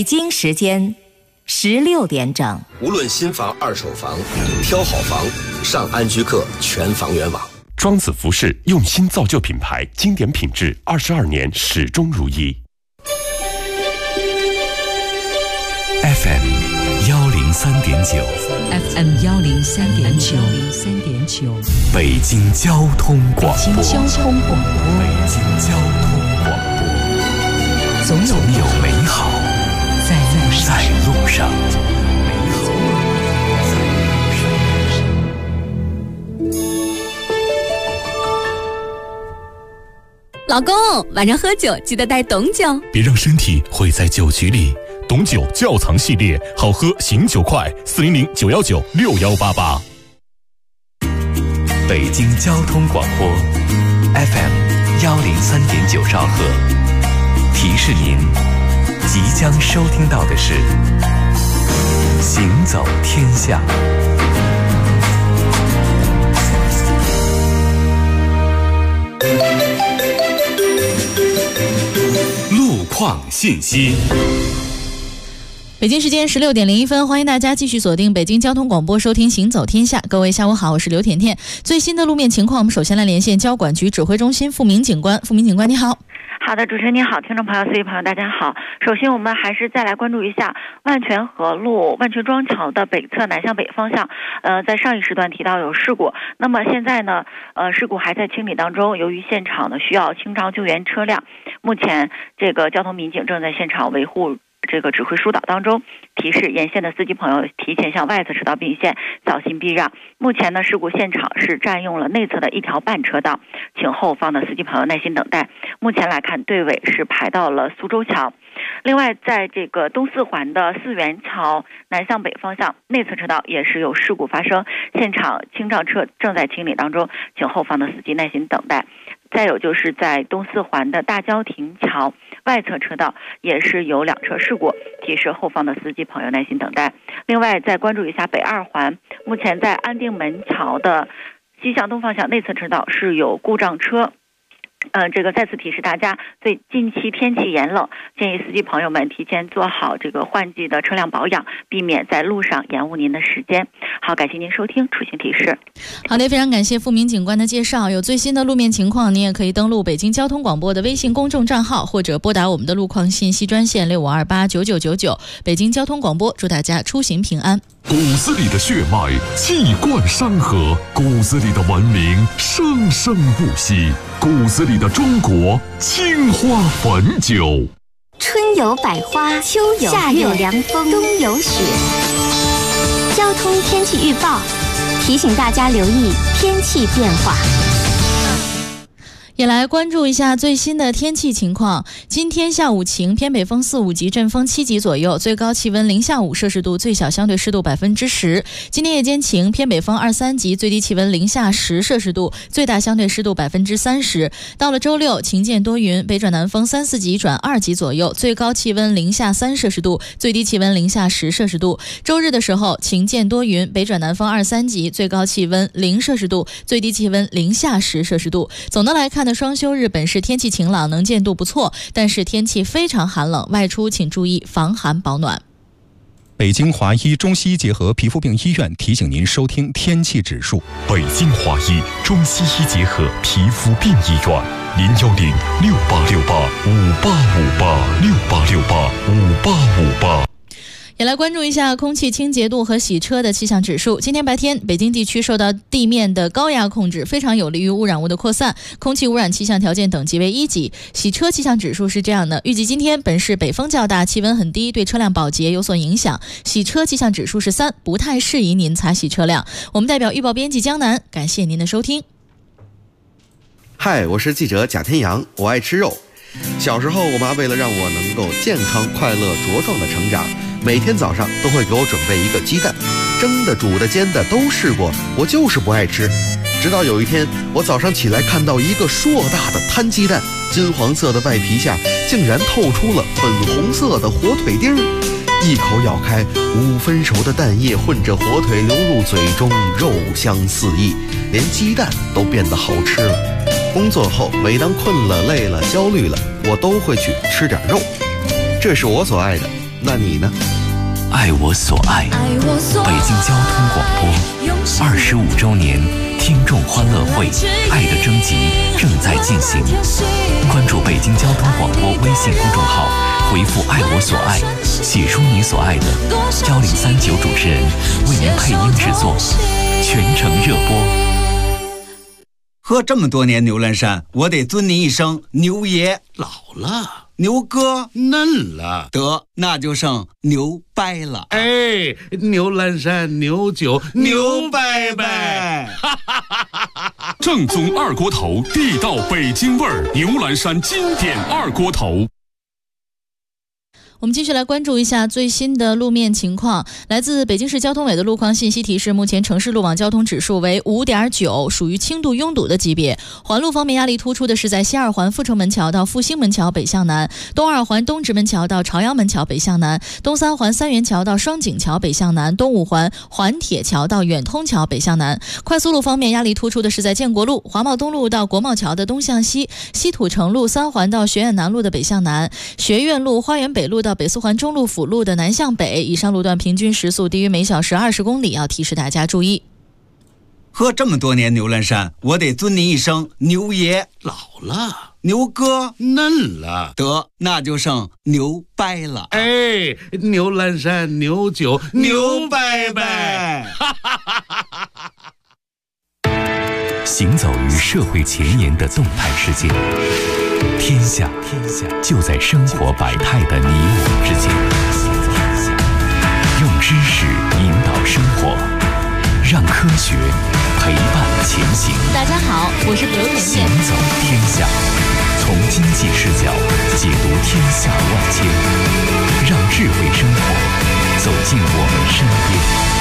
京时间16点整。 无论新房、二手房，挑好房，上安居客全房源网。 庄子服饰用心造就品牌，经典品质，22年始终如一。 FM 103.9 FM 103.9 北京交通广播。 北京交通广播。总有美好在路上。 老公，晚上喝酒记得带董酒， 别让身体毁在酒局里。董酒窖藏系列，好喝醒酒快，400-919-6188。北京交通广播 FM 103.9兆赫，提示您即将收听到的是行走天下。路况信息。 北京时间16点01分，欢迎大家继续锁定北京交通广播，收听行走天下。各位下午好，我是刘甜甜。最新的路面情况，我们首先来连线交管局指挥中心付明警官。付明警官你好。 好的，主持人你好，听众朋友、司机朋友大家好。首先我们还是再来关注一下万泉河路万泉庄桥的北侧南向北方向，在上一时段提到有事故，那么现在呢，事故还在清理当中，由于现场呢需要清障救援车辆，目前这个交通民警正在现场维护这个指挥疏导当中，提示沿线的司机朋友提前向外侧车道并线，小心避让。目前呢，事故现场是占用了内侧的1条半车道，请后方的司机朋友耐心等待。目前来看，队尾是排到了苏州桥。另外，在这个东四环的四元桥南向北方向内侧车道也是有事故发生，现场清障车正在清理当中，请后方的司机耐心等待。再有就是在东四环的大郊亭桥外侧车道也是有2车事故，提示后方的司机朋友耐心等待。另外再关注一下北二环，目前在安定门桥的西向东方向内侧车道是有故障车，这个再次提示大家，对近期天气炎冷，建议司机朋友们提前做好这个换季的车辆保养，避免在路上延误您的时间。好，感谢您收听出行提示。 好的，非常感谢付明警官的介绍。有最新的路面情况，您也可以登录北京交通广播的微信公众账号，或者拨打我们的路况信息专线65289999。北京交通广播，祝大家出行平安。 骨子里的血脉气贯山河，骨子里的文明生生不息，骨子里的中国青花汾酒。 春有百花，秋有夏有凉风，冬有雪。交通天气预报提醒大家留意天气变化。 也来关注一下最新的天气情况。今天下午晴，偏北风4、5级，阵风7级左右，最高气温0下5摄氏度，最小相对湿度10%。今天夜间晴，偏北风2、3级，最低气温0下10摄氏度，最大相对湿度30%。到了周六，晴间多云，北转南风3、4级转2级左右，最高气温0下3摄氏度，最低气温0下10摄氏度。周日的时候，晴间多云，北转南风2、3级，最高气温0摄氏度，最低气温0下10摄氏度。总的来看的双休日本市天气晴朗，能见度不错，但是天气非常寒冷，外出请注意防寒保暖。 北京华医中西医结合皮肤病医院提醒您收听天气指数。 北京华医中西医结合皮肤病医院，010-6868-5858，6868-5858。 也来关注一下空气清洁度和洗车的气象指数。今天白天，北京地区受到地面的高压控制，非常有利于污染物的扩散，空气污染气象条件等级为1级。洗车气象指数是这样的，预计今天本市北风较大，气温很低，对车辆保洁有所影响。洗车气象指数是3，不太适宜您擦洗车辆。我们代表预报编辑江南，感谢您的收听。 嗨，我是记者贾天阳，我爱吃肉。小时候，我妈为了让我能够健康、快乐、茁壮的成长，每天早上都会给我准备一个鸡蛋，蒸的、煮的、煎的都试过，我就是不爱吃。直到有一天，我早上起来看到一个硕大的摊鸡蛋，金黄色的外皮下竟然透出了粉红色的火腿丁儿，一口咬开，5分熟的蛋液混着火腿流入嘴中，肉香四溢，连鸡蛋都变得好吃了。工作后，每当困了、累了、焦虑了，我都会去吃点肉，这是我所爱的。 那你呢？ 爱我所爱，北京交通广播25周年听众欢乐会爱的征集正在进行，关注北京交通广播微信公众号，回复爱我所爱，写出你所爱的，1039主持人为您配音制作，全程热播。 喝这么多年牛栏山，我得尊您一声牛爷。 老了， 牛哥嫩了， 得那就剩牛掰了。 哎，牛栏山牛酒牛掰掰， 正宗二锅头，地道北京味儿，牛栏山经典二锅头。 我们继续来关注一下最新的路面情况。来自北京市交通委的路况信息提示，目前城市路网交通指数为5.9，属于轻度拥堵的级别。环路方面，压力突出的是在西二环阜成门桥到复兴门桥北向南，东二环东直门桥到朝阳门桥北向南，东三环三元桥到双井桥北向南，东五环环铁桥到远通桥北向南。快速路方面，压力突出的是在建国路、华贸东路到国贸桥的东向西，西土城路三环到学院南路的北向南，学院路、花园北路到北四环中路辅路的南向北，以上路段平均时速低于每小时20公里，要提示大家注意。 喝这么多年牛栏山，我得尊您一声牛爷。 老了， 牛哥嫩了， 得那就剩牛掰了。 哎，牛栏山牛酒牛掰掰。 行走于社会前沿的动态世界，天下就在生活百态的你我之间。用知识引导生活，让科学陪伴前行。 大家好，我是刘甜甜。 行走天下，从经济视角解读天下万千，让智慧生活走进我们身边。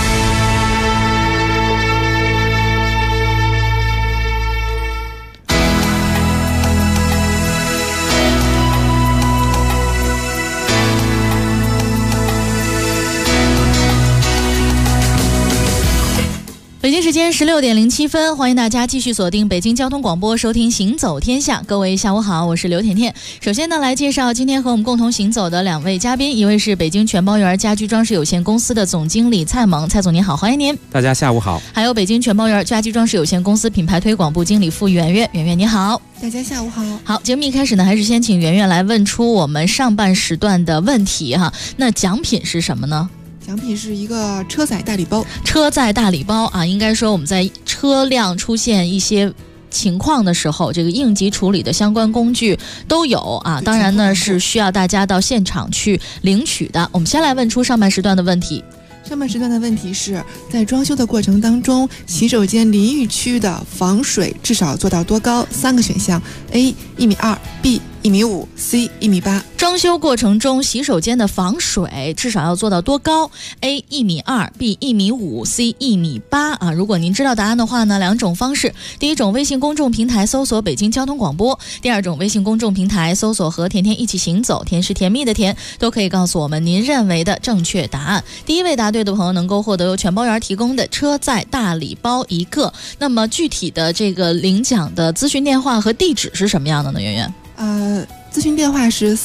北京时间16点07分，欢迎大家继续锁定北京交通广播，收听行走天下。各位下午好，我是刘甜甜。首先呢，来介绍今天和我们共同行走的两位嘉宾，一位是北京全包园家居装饰有限公司的总经理蔡萌，蔡总您好，欢迎您。 大家下午好。 还有北京全包园家居装饰有限公司品牌推广部经理傅圆圆，圆圆你好。 大家下午好。 好，节目一开始呢，还是先请圆圆来问出我们上半时段的问题哈。那奖品是什么呢？ 奖品是一个车载大礼包。 车载大礼包啊，应该说我们在车辆出现一些情况的时候，这个应急处理的相关工具都有啊。当然呢，是需要大家到现场去领取的。我们先来问出上半时段的问题。 上半时段的问题是在装修的过程当中，洗手间淋浴区的防水至少做到多高？3个选项 ：A 1.2米，B1.5米，C1.8米。 装修过程中，洗手间的防水至少要做到多高 ？A 1.2米，B1.5米，C1.8米啊！如果您知道答案的话呢，两种方式：第一种，微信公众平台搜索北京交通广播；第二种，微信公众平台搜索和甜甜一起行走，甜是甜蜜的甜，都可以告诉我们您认为的正确答案。第一位答对的朋友能够获得由全包园提供的车载大礼包一个。那么具体的这个领奖的咨询电话和地址是什么样的呢？圆圆？ 咨询电话是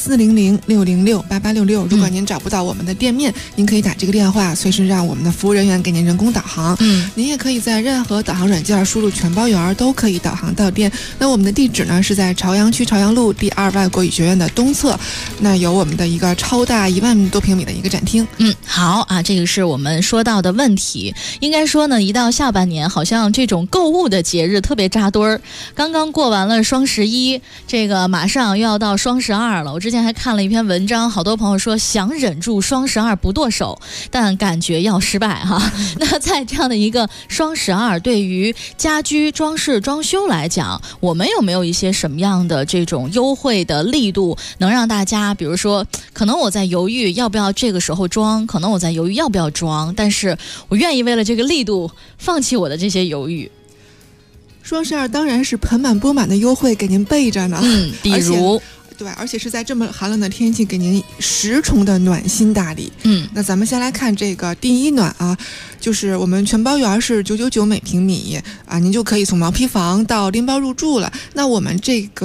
400-606-8866。如果您找不到我们的店面，您可以打这个电话，随时让我们的服务人员给您人工导航。您也可以在任何导航软件输入全包园，都可以导航到店。那我们的地址呢是在朝阳区朝阳路第2外国语学院的东侧，那有我们的一个超大1万多平米的一个展厅。 好啊，这个是我们说到的问题。应该说呢，一到下半年，好像这种购物的节日特别扎堆儿。刚刚过完了双11，这个马上又要到双12了。我之前还看了一篇文章，好多朋友说想忍住双12不剁手，但感觉要失败哈。那在这样的一个双12，对于家居装饰装修来讲，我们有没有一些什么样的这种优惠的力度，能让大家，比如说可能我在犹豫要不要这个时候装，可能我在犹豫要不要装，但是我愿意为了这个力度放弃我的这些犹豫。 双12当然是盆满钵满的优惠给您备着呢。 比如对，而且是在这么寒冷的天气给您10重的暖心大礼。那咱们先来看这个第一暖啊，就是我们全包园是999每平米啊，您就可以从毛坯房到拎包入住了。那我们这个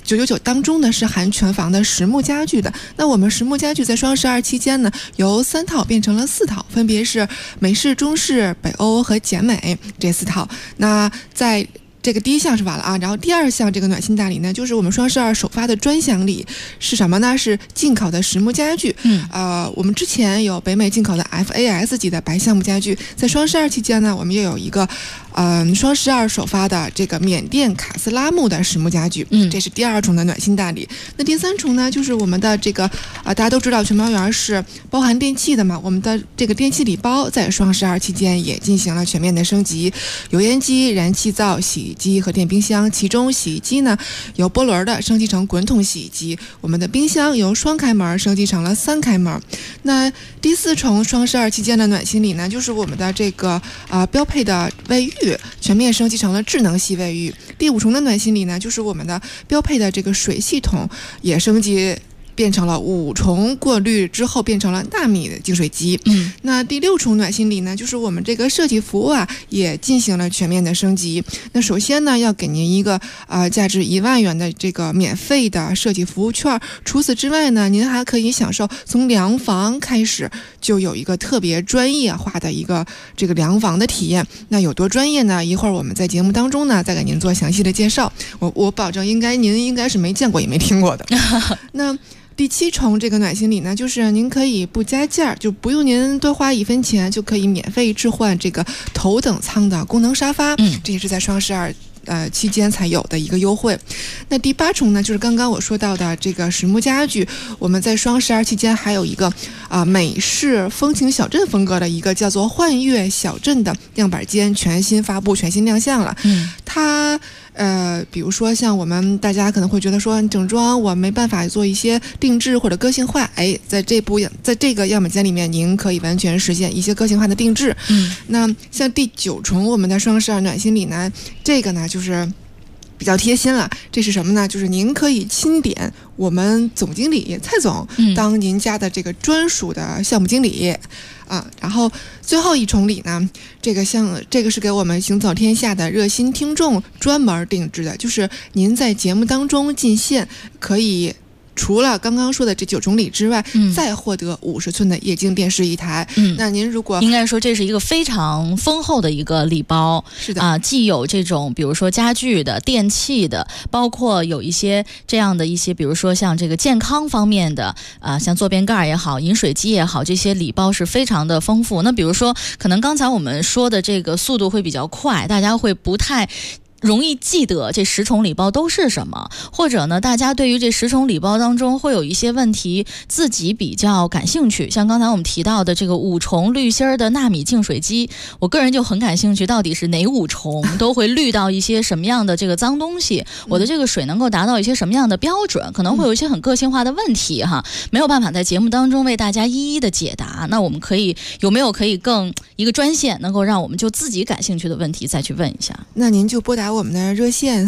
999当中呢是含全房的实木家具的。那我们实木家具在双12期间呢，由3套变成了4套，分别是美式、中式、北欧和简美这4套。那在这个第一项是完了啊，然后第二项这个暖心大礼呢，就是我们双12首发的专享礼是什么呢？是进口的实木家具。我们之前有北美进口的 FAS 级的白橡木家具，在双12期间呢，我们又有一个双12首发的这个缅甸卡斯拉木的实木家具，这是第2重的暖心大礼。那第3重呢，就是我们的这个大家都知道全包园是包含电器的嘛，我们的这个电器礼包在双12期间也进行了全面的升级，油烟机、燃气灶、洗衣机和电冰箱，其中洗衣机呢由波轮的升级成滚筒洗衣机，我们的冰箱由双开门升级成了3开门。那第4重双12期间的暖心礼呢，就是我们的这个标配的卫浴全面升级成了智能系卫浴。第5重的暖心礼呢，就是我们的标配的这个水系统也升级变成了5重过滤之后变成了纳米的净水机。那第6重暖心礼呢，就是我们这个设计服务也进行了全面的升级。那首先呢，要给您一个价值1万元的这个免费的设计服务券。除此之外呢，您还可以享受从量房开始就有一个特别专业化的一个这个量房的体验。那有多专业呢？一会儿我们在节目当中呢再给您做详细的介绍。我保证您应该是没见过也没听过的。那第7重这个暖心礼呢，就是您可以不加价，就不用您多花1分钱，就可以免费置换这个头等舱的功能沙发。这也是在双12期间才有的一个优惠。那第8重呢，就是刚刚我说到的这个实木家具，我们在双12期间还有一个美式风情小镇风格的一个叫做幻乐小镇的样板间全新发布、全新亮相了。它比如说像我们大家可能会觉得说整装我没办法做一些定制或者个性化，在这个样板间里面您可以完全实现一些个性化的定制。那像第9重我们的双12暖心礼呢，这个呢就是比较贴心了。这是什么呢？就是您可以亲点我们总经理蔡总当您家的这个专属的项目经理然后最后1重礼呢，这个是给我们行走天下的热心听众专门定制的，就是您在节目当中进线可以除了刚刚说的这9重礼之外，再获得50寸的液晶电视1台。那您如果应该说这是一个非常丰厚的一个礼包。 是的既有这种比如说家具的、电器的，包括有一些这样的一些，比如说像这个健康方面的像坐便盖也好、饮水机也好，这些礼包是非常的丰富。那比如说可能刚才我们说的这个速度会比较快，大家会不太容易记得这10重礼包都是什么，或者呢，大家对于这10重礼包当中会有一些问题自己比较感兴趣，像刚才我们提到的这个5重滤芯的纳米净水机，我个人就很感兴趣，到底是哪5重都会滤到一些什么样的这个脏东西，我的这个水能够达到一些什么样的标准，可能会有一些很个性化的问题没有办法在节目当中为大家一一的解答。那我们有没有可以更一个专线，能够让我们就自己感兴趣的问题再去问一下？ 那您就拨打我们的热线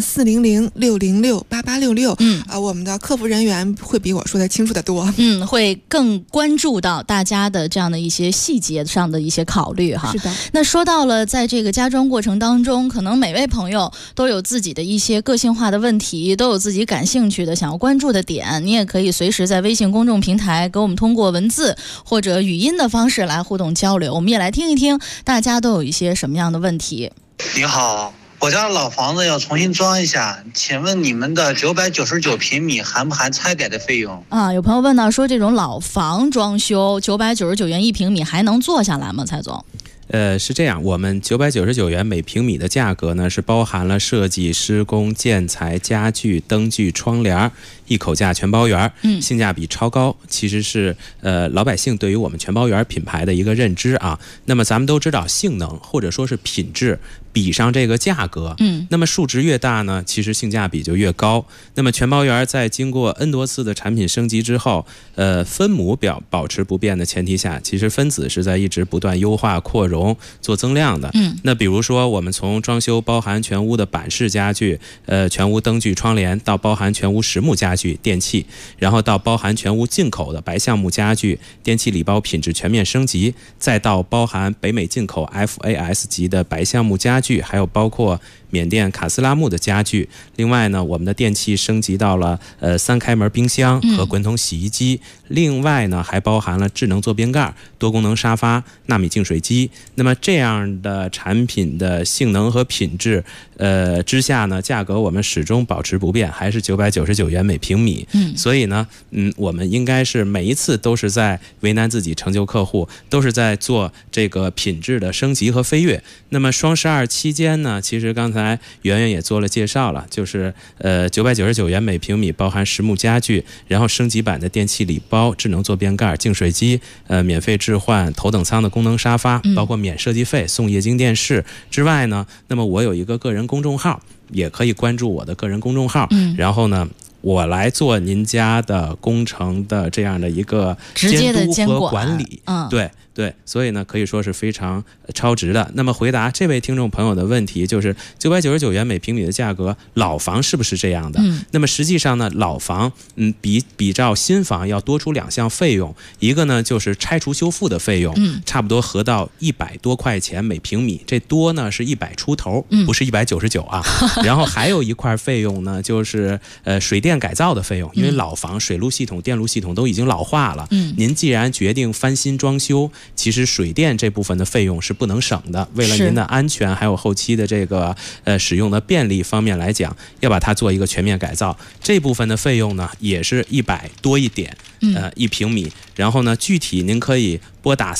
400-606-8866，我们的客服人员会比我说的清楚得多， 会更关注到大家的这样的一些细节上的一些考虑是的。 那说到了在这个家装过程当中，可能每位朋友都有自己的一些个性化的问题，都有自己感兴趣的想要关注的点，你也可以随时在微信公众平台给我们通过文字或者语音的方式来互动交流，我们也来听一听大家都有一些什么样的问题。 你好，我家的老房子要重新装一下，请问你们的999平米含不含拆改的费用？ 有朋友问到说，这种老房装修999元1平米还能做下来吗？蔡总？ 是这样，我们999元每平米的价格呢，是包含了设计、施工、建材、家具、灯具、窗帘一口价全包圆，性价比超高，其实是老百姓对于我们全包圆品牌的一个认知啊。那么咱们都知道，性能或者说是品质比上这个价格，那么数值越大呢，其实性价比就越高。那么全包圆在经过 N 多次的产品升级之后，分母保持不变的前提下，其实分子是在一直不断优化、扩容、做增量的。那比如说我们从装修包含全屋的板式家具，全屋灯具、窗帘，到包含全屋实木家具、电器，然后到包含全屋进口的白橡木家具、电器礼包品质全面升级，再到包含北美进口 FAS 级的白橡木家具，还有包括缅甸卡斯拉木的家具。另外呢，我们的电器升级到了3开门冰箱和滚筒洗衣机。另外呢，还包含了智能坐便盖、多功能沙发、纳米净水机。那么这样的产品的性能和品质之下呢，价格我们始终保持不变，还是999元每平米。所以呢，我们应该是每一次都是在为难自己，成就客户，都是在做这个品质的升级和飞跃。那么双12期间呢，其实刚才圆圆也做了介绍了，就是999元每平米，包含实木家具，然后升级版的电器礼包、智能坐便盖、净水机，免费置换头等舱的功能沙发，包括免设计费、送液晶电视之外呢，那么我有一个个人公众号，也可以关注我的个人公众号，然后呢，我来做您家的工程的这样的一个监督和管理，对，所以呢，可以说是非常超值的。那么回答这位听众朋友的问题，就是999元每平米的价格，老房是不是这样的？那么实际上呢，老房比照新房要多出2项费用，一个呢就是拆除修复的费用，差不多合到100多块钱每平米，这多呢是100出头，不是199啊。然后还有一块费用呢，就是水电改造的费用，因为老房水路系统、电路系统都已经老化了，您既然决定翻新装修，其实水电这部分的费用是不能省的，为了您的安全还有后期的这个使用的便利方面来讲，要把它做一个全面改造，这部分的费用呢也是100多一点1平米。然后呢，具体您可以拨打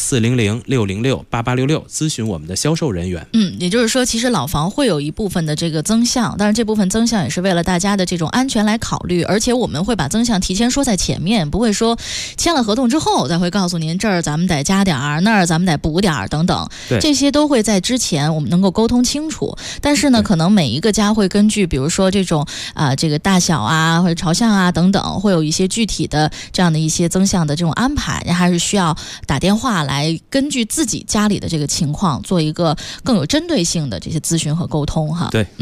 400-606-8866咨询我们的销售人员。 也就是说，其实老房会有一部分的这个增项，但是这部分增项也是为了大家的这种安全来考虑，而且我们会把增项提前说在前面，不会说签了合同之后再会告诉您这儿咱们得加点儿，那儿咱们得补点儿等等，这些都会在之前我们能够沟通清楚。但是呢，可能每一个家会根据比如说这种这个大小啊或者朝向啊等等，会有一些具体的这样的一些增项的这种安排，还是需要打电话来根据自己家里的这个情况做一个更有针对性的这些咨询和沟通哈。 对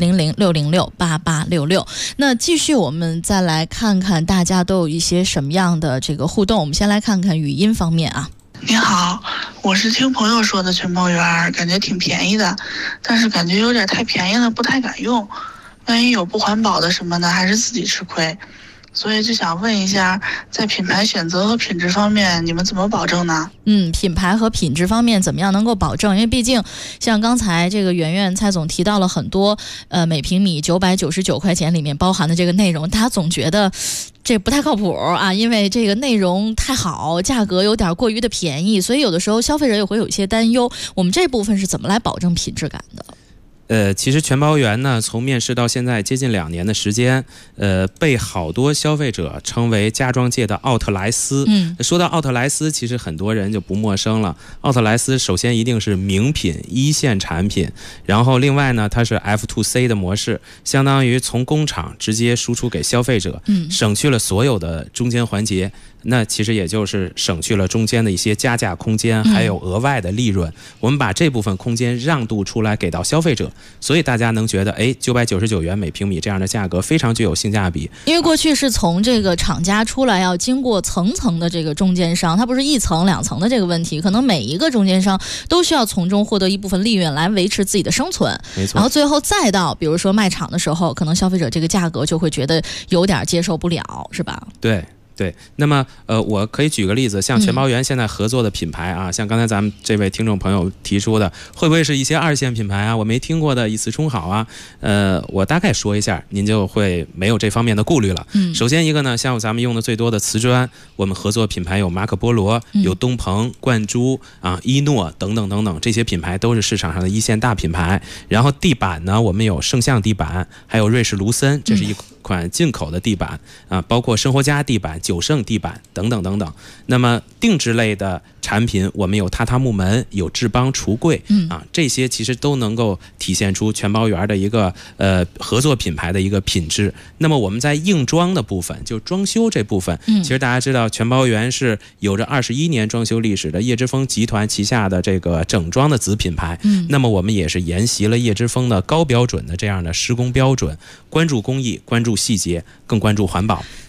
，400-606-8866。那继续我们再来看看大家都有一些什么样的这个互动，我们先来看看语音方面啊。 你好，我是听朋友说的全包园，感觉挺便宜的，但是感觉有点太便宜了，不太敢用，万一有不环保的什么的，还是自己吃亏。所以就想问一下，在品牌选择和品质方面，你们怎么保证呢？ 品牌和品质方面怎么样能够保证？因为毕竟像刚才这个圆圆蔡总提到了很多，每平米999块钱里面包含的这个内容，大家总觉得这不太靠谱啊，因为这个内容太好，价格有点过于的便宜，所以有的时候消费者也会有一些担忧。我们这部分是怎么来保证品质感的？ 其实全包园呢，从面世到现在接近2年的时间，被好多消费者称为家装界的奥特莱斯。说到奥特莱斯，其实很多人就不陌生了。奥特莱斯首先一定是名品一线产品，然后另外呢，它是 F2C 的模式，相当于从工厂直接输出给消费者，省去了所有的中间环节。那其实也就是省去了中间的一些加价空间，还有额外的利润。我们把这部分空间让渡出来给到消费者，所以大家能觉得999元每平米这样的价格非常具有性价比。 因为过去是从这个厂家出来要经过层层的这个中间商，它不是1层2层的这个问题，可能每一个中间商都需要从中获得一部分利润来维持自己的生存。 没错。 然后最后再到比如说卖场的时候，可能消费者这个价格就会觉得有点接受不了，是吧？ 对，那么我可以举个例子，像全包园现在合作的品牌啊，像刚才咱们这位听众朋友提出的，会不会是一些2线品牌啊？我没听过的以次充好啊？我大概说一下，您就会没有这方面的顾虑了。首先一个呢，像咱们用的最多的瓷砖，我们合作品牌有马可波罗、有东鹏、冠珠啊、伊诺等等等等，这些品牌都是市场上的1线大品牌。然后地板呢，我们有圣象地板，还有瑞士卢森，这是一款进口的地板啊，包括生活家地板、九盛地板等等等等。那么定制类的产品，我们有榻榻木门，有智邦橱柜，这些其实都能够体现出全包园的一个合作品牌的一个品质。那么我们在硬装的部分，就装修这部分，其实大家知道全包园是有着21年装修历史的叶之峰集团旗下的这个整装的子品牌。那么我们也是沿袭了叶之峰的高标准的这样的施工标准，关注工艺，关注细节，更关注环保。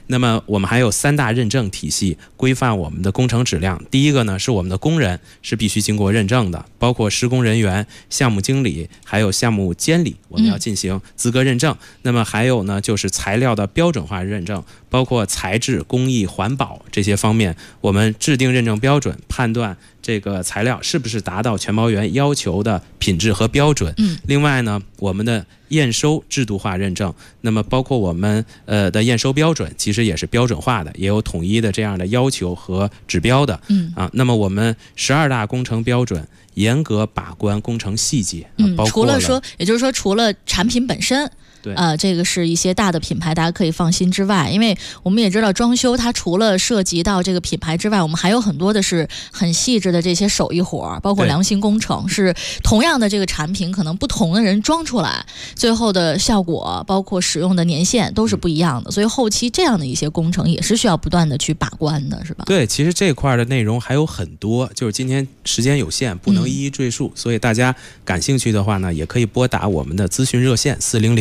那么我们还有3大认证体系规范我们的工程质量。第一个呢是我们的工人是必须经过认证的，包括施工人员、项目经理还有项目监理，我们要进行资格认证。那么还有呢就是材料的标准化认证，包括材质、工艺、环保这些方面，我们制定认证标准，判断这个材料是不是达到全包园要求的品质和标准。另外呢，我们的验收制度化认证，那么包括我们的验收标准其实也是标准化的，也有统一的这样的要求和指标的。那么我们12大工程标准严格把关工程细节，包括除了说，也就是说除了产品本身。这个是一些大的品牌，大家可以放心之外，因为我们也知道装修它除了涉及到这个品牌之外，我们还有很多的是很细致的这些手艺活，包括良心工程，是同样的这个产品，可能不同的人装出来，最后的效果包括使用的年限都是不一样的，所以后期这样的一些工程也是需要不断的去把关的，是吧？ 对，其实这块的内容还有很多，就是今天时间有限，不能一一赘述，所以大家感兴趣的话呢，也可以拨打我们的咨询热线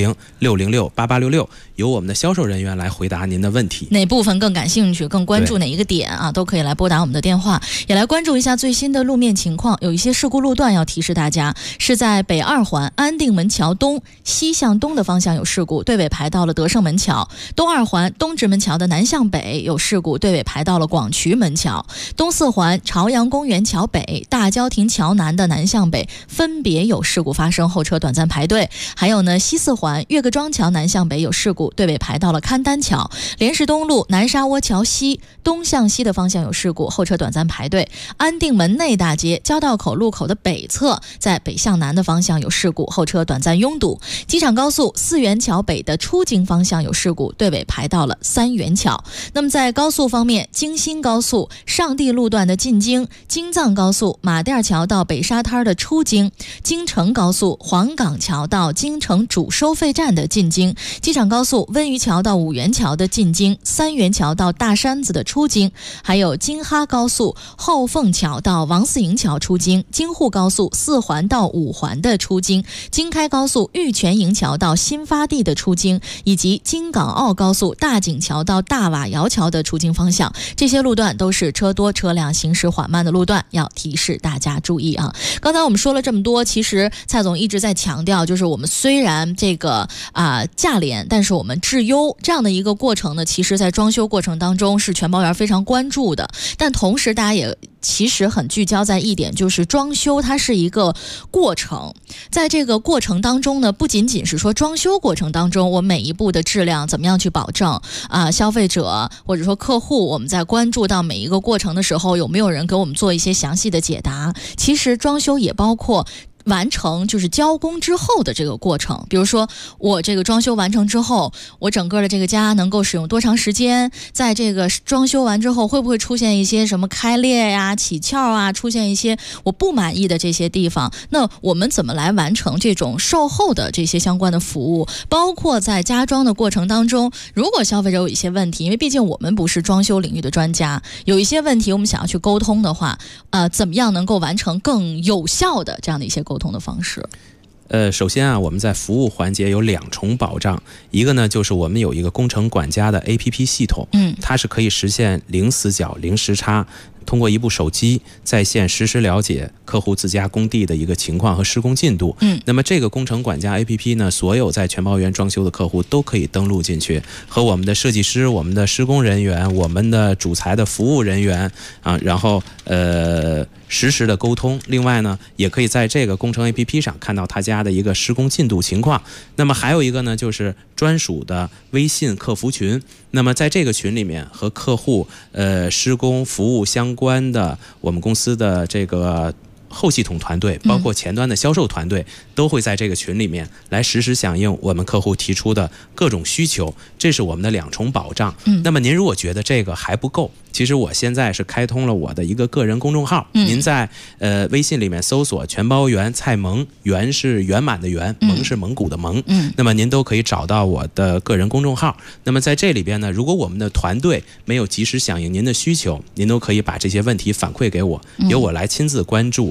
400-606-8866，由我们的销售人员来回答您的问题。 哪部分更感兴趣，更关注哪一个点啊，都可以来拨打我们的电话，也来关注一下最新的路面情况。有一些事故路段要提示大家，是在北2环安定门桥东西向东的方向有事故，对尾排到了德胜门桥；东2环东直门桥的南向北有事故，对尾排到了广渠门桥；东4环朝阳公园桥北、大郊亭桥南的南向北分别有事故发生，后车短暂排队。还有呢，西4环岳各庄桥南向北有事故，对尾排到了勘丹桥；莲石东路南沙窝桥西东向西的方向有事故，后车短暂排队。安定门内大街交道口路口的北侧在北向南的方向有事故，后车短暂拥堵。机场高速4元桥北的出京方向有事故，对尾排到了3元桥。那么在高速方面，京新高速上地路段的进京，京藏高速马甸桥到北沙滩的出京，京承高速黄岗桥到京承主收费站的进京，机场高速温榆桥到5元桥的进京，3元桥到大山子的出京，还有京哈高速后凤桥到王四营桥出京，京沪高速4环到5环的出京，京开高速玉泉营桥到新发地的出京，以及京港澳高速大井桥到大瓦窑桥的出京方向，这些路段都是车多车辆行驶缓慢的路段，要提示大家注意啊。刚才我们说了这么多，其实蔡总一直在强调，就是我们虽然这个价廉，但是我们质优这样的一个过程呢，其实在装修过程当中是全包园非常关注的，但同时大家也其实很聚焦在一点，就是装修它是一个过程，在这个过程当中呢，不仅仅是说装修过程当中我每一步的质量怎么样去保证消费者或者说客户，我们在关注到每一个过程的时候，有没有人给我们做一些详细的解答。其实装修也包括完成，就是交工之后的这个过程，比如说我这个装修完成之后，我整个的这个家能够使用多长时间，在这个装修完之后会不会出现一些什么开裂呀、起翘啊，出现一些我不满意的这些地方，那我们怎么来完成这种售后的这些相关的服务，包括在家装的过程当中，如果消费者有一些问题，因为毕竟我们不是装修领域的专家，有一些问题我们想要去沟通的话，怎么样能够完成更有效的这样的一些沟通的方式。 首先我们在服务环节有2重保障，一个呢就是我们有一个工程管家的 APP 系统，它是可以实现零死角、零时差，通过一部手机在线实时了解客户自家工地的一个情况和施工进度。那么这个工程管家 APP 呢，所有在全包园装修的客户都可以登录进去，和我们的设计师、我们的施工人员、我们的主材的服务人员然后实时的沟通。另外呢，也可以在这个工程 APP 上看到他家的一个施工进度情况。那么还有一个呢，就是专属的微信客服群。那么在这个群里面，和客户施工服务相关的我们公司的这个后系统团队，包括前端的销售团队，都会在这个群里面来实时响应我们客户提出的各种需求，这是我们的2重保障。那么您如果觉得这个还不够，其实我现在是开通了我的一个个人公众号，您在微信里面搜索全包园蔡萌，圆是圆满的圆，萌是蒙古的蒙，那么您都可以找到我的个人公众号。那么在这里边呢，如果我们的团队没有及时响应您的需求，您都可以把这些问题反馈给我，由我来亲自关注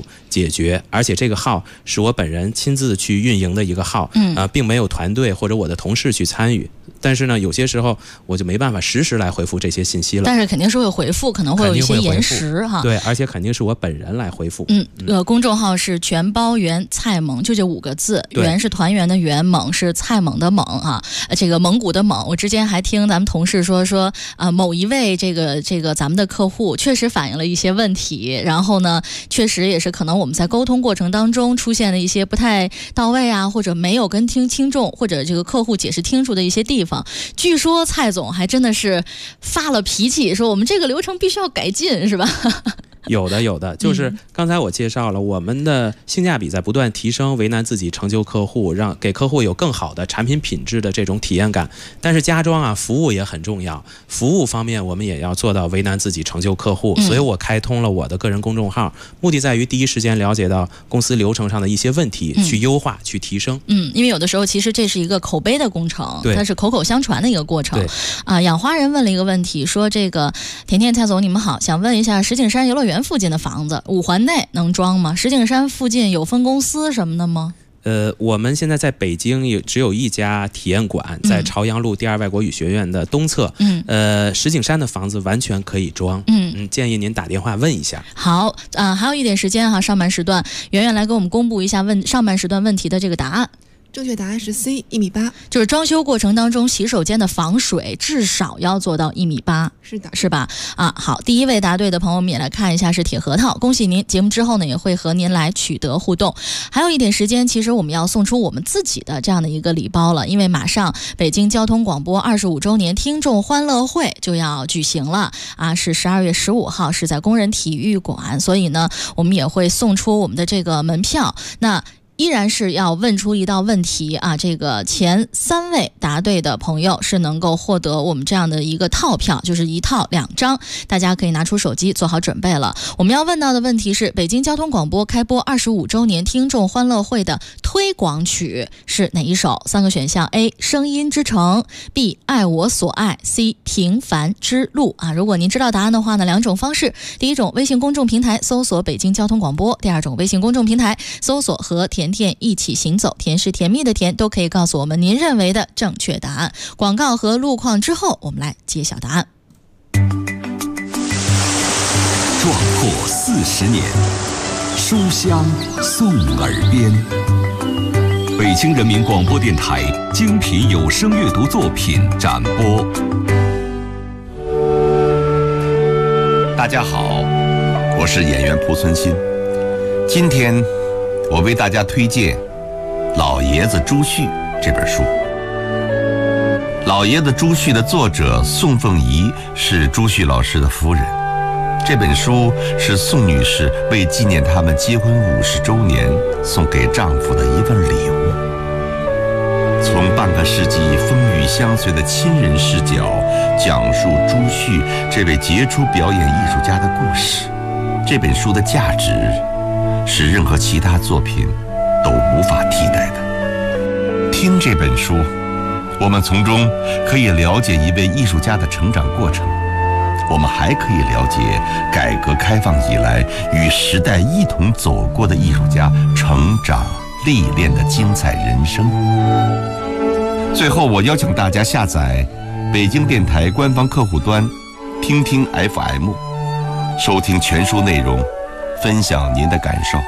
解决，而且这个号是我本人亲自去运营的一个号，并没有团队或者我的同事去参与。但是呢，有些时候我就没办法实时来回复这些信息了。 但是肯定是会回复，可能会有一些延时哈。 对，而且肯定是我本人来回复。 公众号是全包圆菜萌，就这5个字，圆是团圆的圆，萌是菜萌的萌啊，这个蒙古的蒙。我之前还听咱们同事说某一位这个咱们的客户确实反映了一些问题，然后呢，确实也是可能我们在沟通过程当中出现了一些不太到位啊，或者没有跟听众或者这个客户解释清楚的一些地方。据说蔡总还真的是发了脾气，说我们这个流程必须要改进，是吧？ 有的，就是刚才我介绍了，我们的性价比在不断提升，为难自己，成就客户，让给客户有更好的产品品质的这种体验感。但是家装啊，服务也很重要，服务方面我们也要做到为难自己，成就客户。所以我开通了我的个人公众号，目的在于第一时间了解到公司流程上的一些问题，去优化，去提升。 因为有的时候其实这是一个口碑的工程，它是口口相传的一个过程。养花人问了一个问题，说这个甜甜蔡总你们好，想问一下石景山游乐园附近的房子5环内能装吗？石景山附近有分公司什么的吗？ 我们现在在北京只有一家体验馆，在朝阳路第2外国语学院的东侧。石景山的房子完全可以装。建议您打电话问一下。好， 还有一点时间哈，上半时段圆圆来给我们公布一下上半时段问题的这个答案。 正确答案是 C， 1.8米， 就是装修过程当中洗手间的防水至少要做到1.8米。 是的， 是吧？好，第一位答对的朋友，我们也来看一下，是铁核桃，恭喜您！节目之后呢，也会和您来取得互动。还有一点时间，其实我们要送出我们自己的这样的一个礼包了，因为马上北京交通广播25周年听众欢乐会就要举行了是12月15号，是在工人体育馆，所以呢，我们也会送出我们的这个门票。那依然是要问出一道问题这个前3位答对的朋友是能够获得我们这样的一个套票，就是1套2张，大家可以拿出手机做好准备了。我们要问到的问题是北京交通广播开播25周年听众欢乐会的推广曲是哪一首？3个选项 A 声音之城， B 爱我所爱， C 平凡之路如果您知道答案的话呢，2种方式，第一种微信公众平台搜索北京交通广播，第2种微信公众平台搜索和甜甜一起行走，甜是甜蜜的甜，都可以告诉我们您认为的正确答案。广告和路况之后，我们来揭晓答案。 壮阔40年，书香送耳边。北京人民广播电台精品有声阅读作品展播。 大家好，我是演员濮存昕。今天我为大家推荐《老爷子朱旭》这本书。《老爷子朱旭》的作者宋凤仪是朱旭老师的夫人。这本书是宋女士为纪念他们结婚50周年送给丈夫的一份礼物。从半个世纪风雨相随的亲人视角，讲述朱旭这位杰出表演艺术家的故事。这本书的价值是任何其他作品都无法替代的。听这本书，我们从中可以了解一位艺术家的成长过程，我们还可以了解改革开放以来与时代一同走过的艺术家成长历练的精彩人生。最后，我邀请大家下载北京电台官方客户端听听 FM， 收听全书内容，分享您的感受。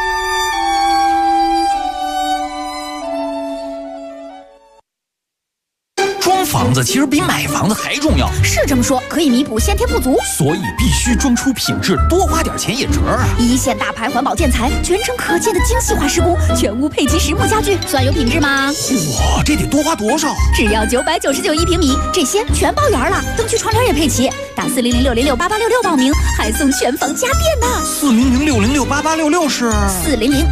装房子其实比买房子还重要， 是这么说，可以弥补先天不足， 所以必须装出品质，多花点钱也值啊！ 一线大牌环保建材，全程可见的精细化施工，全屋配齐实木家具，算有品质吗？ 哇，这得多花多少？ 只要9991平米，这些全包圆了，灯具窗帘也配齐。打400-606-8866报名，还送全房家电呢。 400-606-8866是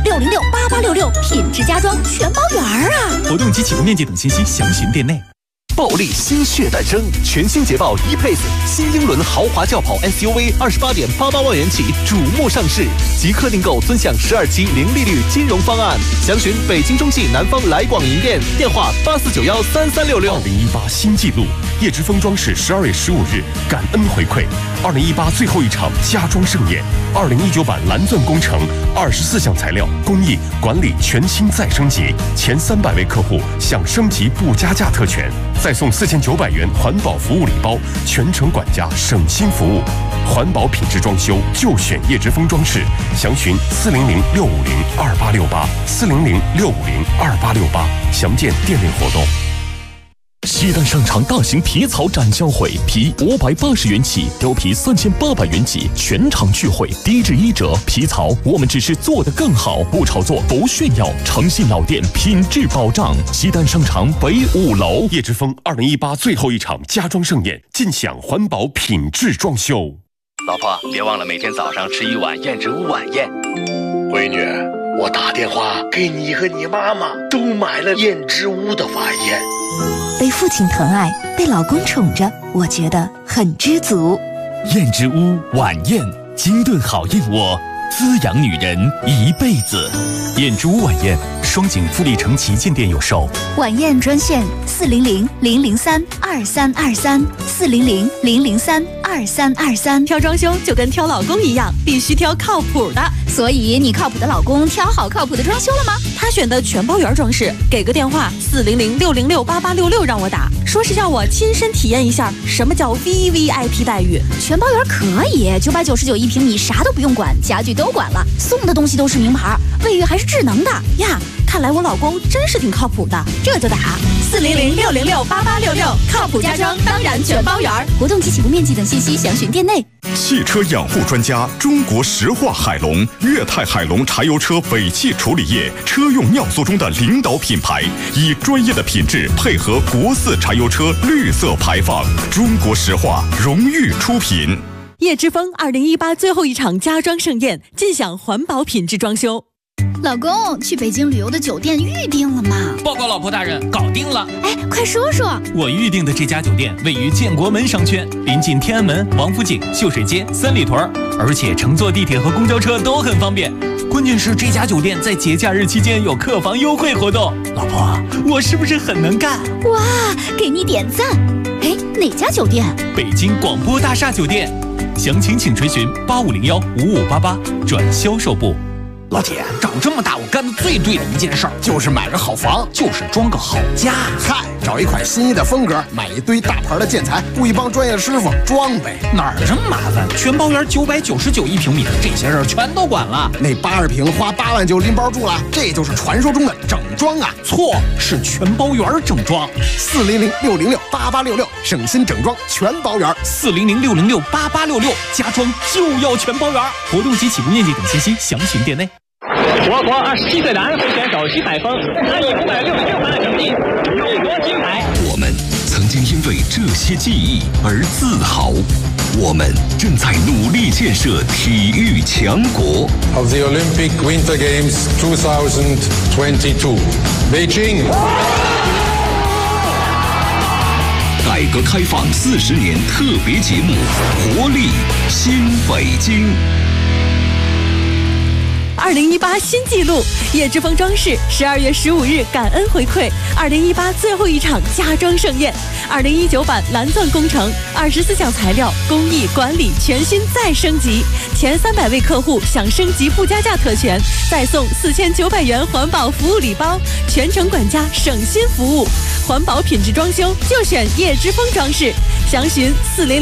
400-606-8866，品质家装全包圆啊！ 活动及启动面积等信息详询店内。 暴力新血诞生，全新捷豹 E-Pace 新英伦豪华轿跑 SUV 28.88万元起瞩目上市，即刻订购尊享12期零利率金融方案。详询北京中汽南方来广营店，电话84913366。 2018新纪录，叶之峰装饰12月15日感恩回馈2018最后一场家装盛宴，2019版蓝钻工程24项材料工艺管理全新再升级，前300位客户享升级不加价特权，再送4900元环保服务礼包，全程管家省心服务，环保品质装修就选叶之峰装饰，详询400-650-2868，400-650-2868，详见店内活动。 西单商场大型皮草展销会，皮580元起，貂皮3800元起，全场聚会，低至1折。皮草我们只是做得更好，不炒作，不炫耀，诚信老店，品质保障。西单商场北5楼。 叶之峰2018最后一场家装盛宴，尽享环保品质装修。 老婆，别忘了每天早上吃一碗燕之屋晚宴。 闺女，我打电话给你和你妈妈都买了燕之屋的晚宴。 被父亲疼爱，被老公宠着，我觉得很知足。 燕之屋晚宴，精炖好燕窝，滋养女人一辈子。燕之屋晚宴，双井富力城旗舰店有售。 晚宴专线400-003-2323，400-003-2323。 挑装修就跟挑老公一样，必须挑靠谱的。 所以你靠谱的老公挑好靠谱的装修了吗？ 他选的全包圆装饰，给个电话400-606-8866让我打，说是要我亲身体验一下什么叫 VVIP 待遇。 全包圆可以，999一平米，啥都不用管，家具都管了，送的东西都是名牌，卫浴还是智能的呀。看来我老公真是挺靠谱的，这就打400-606-8866，靠谱家装当然全包圆。 活动及起步面积等信息详询店内。 汽车养护专家中国石化海龙，粤泰海龙柴油车尾气处理液，车用尿素中的领导品牌，以专业的品质配合国4柴油车绿色排放，中国石化荣誉出品。 叶之峰2018最后一场家装盛宴，尽享环保品质装修。 老公，去北京旅游的酒店预定了吗？ 报告老婆大人，搞定了。 哎，快说说。 我预定的这家酒店位于建国门商圈，临近天安门、王府井、秀水街、三里屯，而且乘坐地铁和公交车都很方便。关键是这家酒店在节假日期间有客房优惠活动。老婆，我是不是很能干？ 哇，给你点赞。哎，哪家酒店？ 北京广播大厦酒店。详情请垂询8501-5588转销售部。 老铁，长这么大我干的最对的一件事儿就是买个好房，就是装个好家。 嗨，找一款心仪的风格，买一堆大牌的建材，雇一帮专业的师傅装呗。 哪儿这么麻烦？全包圆999一平米的这些事儿全都管了。 那80平花8万就拎包住了，这就是传说中的整装啊！ 错，是全包圆整装。 400-606-8866，省心整装全包圆。 400-606-8866，家装就要全包圆。活动及起步面积等信息详询店内。 我国27岁的安徽选手徐海峰，他以566分的成绩勇夺金牌。 我们曾经因为这些记忆而自豪，我们正在努力建设体育强国。 Of the Olympic Winter Games 2022, Beijing。 改革开放40年特别节目，活力新北京。 2018新纪录，叶之峰装饰12月15日感恩回馈2018最后一场家装盛宴，2019版蓝钻工程24项材料工艺管理全新再升级，前300位客户享升级不加价特权，再送4900元环保服务礼包，全程管家省心服务，环保品质装修就选叶之峰装饰，详询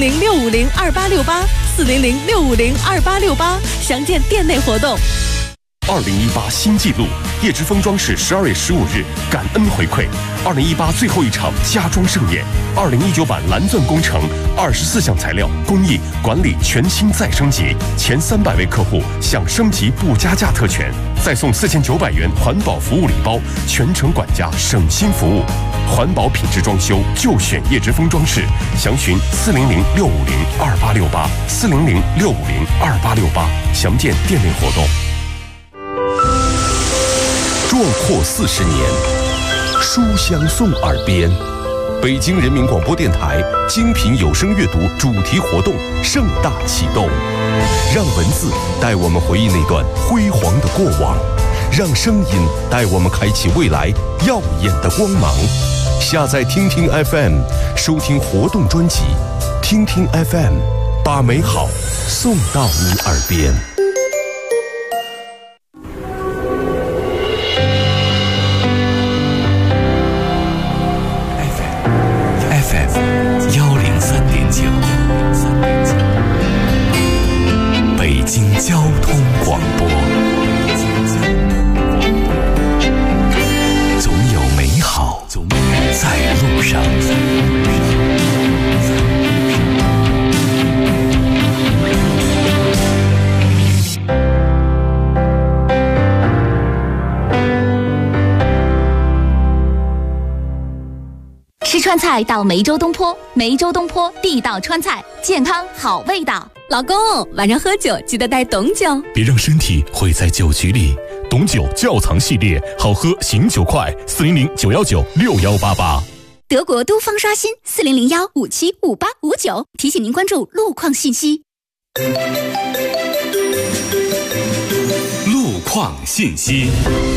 400-650-2868，400-650-2868，详见店内活动。 2018新纪录，叶之峰装饰12月15日感恩回馈2018最后一场家装盛宴，2019版蓝钻工程24项材料工艺管理全新再升级，前300位客户享升级不加价特权，再送4900元环保服务礼包，全程管家省心服务，环保品质装修就选叶之峰装饰，详询400-650-2868，400-650-2868，详见店内活动。 壮阔40年，书香送耳边， 北京人民广播电台精品有声阅读主题活动盛大启动，让文字带我们回忆那段辉煌的过往，让声音带我们开启未来耀眼的光芒。下载听听 FM， 收听活动专辑，听听 FM， 把美好送到你耳边。 北京交通广播，总有美好在路上。 吃川菜到梅州东坡，梅州东坡地道川菜，健康好味道。 老公，晚上喝酒记得带董酒， 别让身体毁在酒局里。董酒窖藏系列，好喝醒酒快，400-919-6188。 德国都方刷新，400-1575859。提醒您关注路况信息。 路况信息。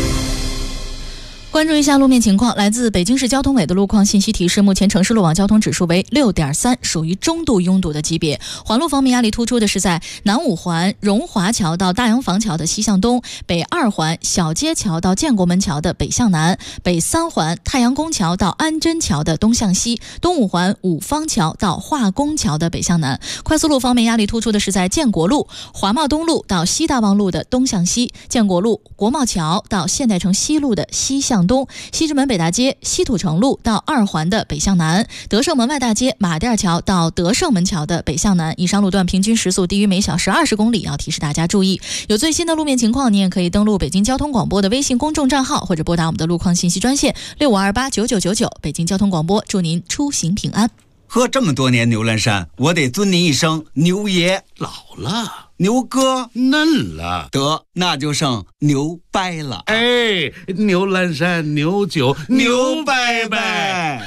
关注一下路面情况，来自北京市交通委的路况信息提示，目前城市路网交通指数为6.3，属于中度拥堵的级别。环路方面，压力突出的是在南五环荣华桥到大洋坊桥的西向东，北二环小街桥到建国门桥的北向南，北三环太阳宫桥到安贞桥的东向西，东五环五方桥到化工桥的北向南。快速路方面，压力突出的是在建国路华贸东路到西大望路的东向西，建国路国贸桥到现代城西路的西向东，西直门北大街西土城路到二环的北向南，德胜门外大街马甸桥到德胜门桥的北向南。以上路段平均时速低于每小时20公里，要提示大家注意。有最新的路面情况，你也可以登录北京交通广播的微信公众账号，或者拨打我们的路况信息专线65289999。北京交通广播，祝您出行平安。 喝这么多年牛栏山，我得尊您一声牛爷。 老了， 牛哥嫩了， 得那就剩牛掰了。 哎，牛栏山牛酒牛掰掰，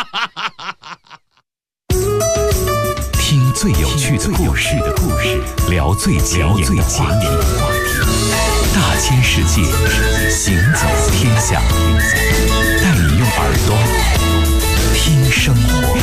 听最有趣的故事，聊最前沿的话题，大千世界，行走天下，带你用耳朵听生活。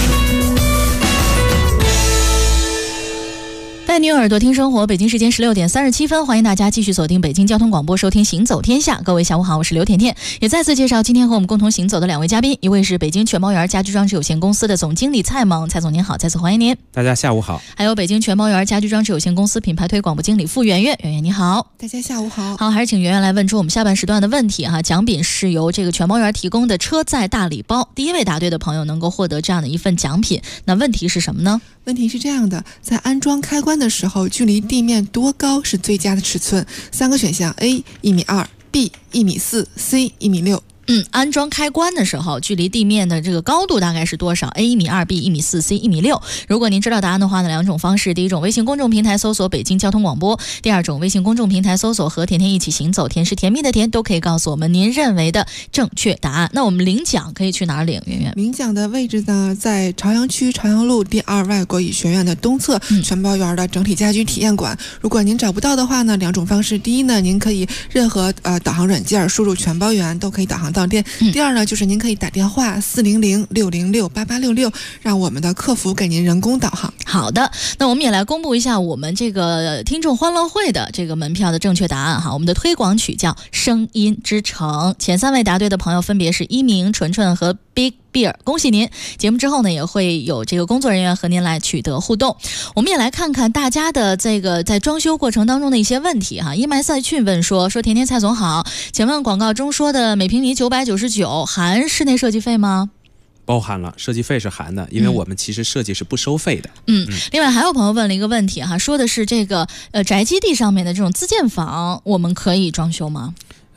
带你用耳朵听生活，北京时间16点37分，欢迎大家继续锁定北京交通广播，收听行走天下。各位下午好，我是刘甜甜，也再次介绍今天和我们共同行走的两位嘉宾，一位是北京全包园家居装饰有限公司的总经理蔡猛，蔡总您好，再次欢迎您。 大家下午好。 还有北京全包园家居装饰有限公司品牌推广部经理傅圆圆，圆圆你好。 大家下午好。 好，还是请圆圆来问出我们下半时段的问题哈。奖品是由这个全包园提供的车载大礼包，第一位答对的朋友能够获得这样的一份奖品。那问题是什么呢？ 问题是这样的，在安装开关的时候，距离地面多高是最佳的尺寸？3个选项 ：A 1.2米，B 1.4米，C 1.6米。 安装开关的时候，距离地面的这个高度大概是多少 ？A 1.2米，B 1.4米，C 1.6米。如果您知道答案的话呢，两种方式：第一种，微信公众平台搜索北京交通广播；第二种，微信公众平台搜索和甜甜一起行走，甜是甜蜜的甜，都可以告诉我们您认为的正确答案。那我们领奖可以去哪儿领？圆圆， 领奖的位置呢，在朝阳区朝阳路第2外国语学院的东侧，全包园的整体家居体验馆。如果您找不到的话呢，两种方式：第一呢，您可以任何导航软件输入全包园都可以导航到店。第二呢，就是您可以打电话400-606-8866，让我们的客服给您人工导航。 好的，那我们也来公布一下我们这个听众欢乐会的这个门票的正确答案哈。我们的推广曲叫《声音之城》，前3位答对的朋友分别是一鸣、纯纯和 Big Beer， 恭喜您！节目之后呢，也会有这个工作人员和您来取得互动。我们也来看看大家的这个在装修过程当中的一些问题哈。伊麦赛逊问说甜甜蔡总好，请问广告中说的每平米999含室内设计费吗？ 包含了，设计费是含的，因为我们其实设计是不收费的。 另外还有朋友问了一个问题哈，说的是这个宅基地上面的这种自建房，我们可以装修吗？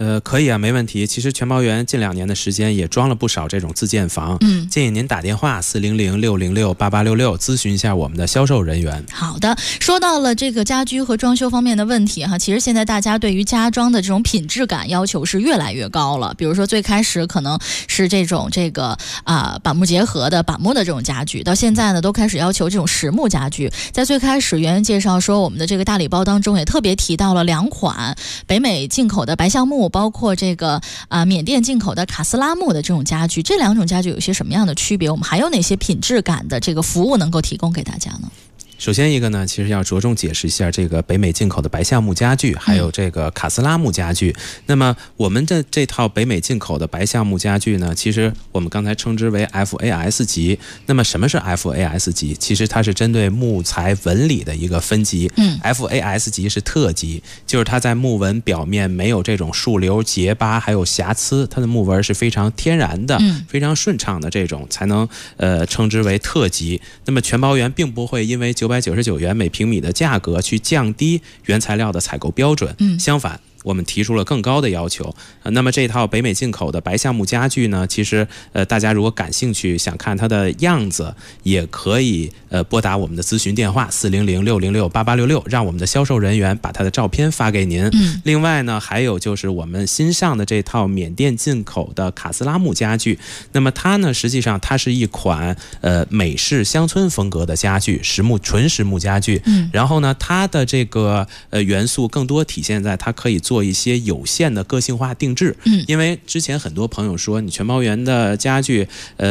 可以啊，没问题。其实全包园近2年的时间也装了不少这种自建房，建议您打电话400-606-8866咨询一下我们的销售人员。 好的，说到了这个家居和装修方面的问题哈，其实现在大家对于家装的这种品质感要求是越来越高了。比如说最开始可能是这种板木结合的板木的这种家具，到现在呢都开始要求这种实木家具。在最开始圆圆介绍说，我们的这个大礼包当中也特别提到了2款北美进口的白橡木，包括这个缅甸进口的卡斯拉木的这种家具。这2种家具有些什么样的区别？我们还有哪些品质感的这个服务能够提供给大家呢？ 首先一个呢，其实要着重解释一下这个北美进口的白橡木家具，还有这个卡斯拉木家具。那么我们的这套北美进口的白橡木家具呢，其实我们刚才称之为 FAS 级。那么什么是 FAS 级？其实它是针对木材纹理的一个分级。FAS 级是特级，就是它在木纹表面没有这种竖流、结疤还有瑕疵，它的木纹是非常天然的、非常顺畅的，这种才能称之为特级。那么全包园并不会因为999元每平米的价格去降低原材料的采购标准，相反我们提出了更高的要求。那么这套北美进口的白橡木家具呢，其实大家如果感兴趣想看它的样子，也可以拨打我们的咨询电话400-606-8866，让我们的销售人员把它的照片发给您。另外呢，还有就是我们新上的这套缅甸进口的卡斯拉木家具，那么它呢实际上它是一款美式乡村风格的家具，纯实木家具。然后呢，它的这个元素更多体现在它可以做一些有限的个性化定制。因为之前很多朋友说你全包园的家具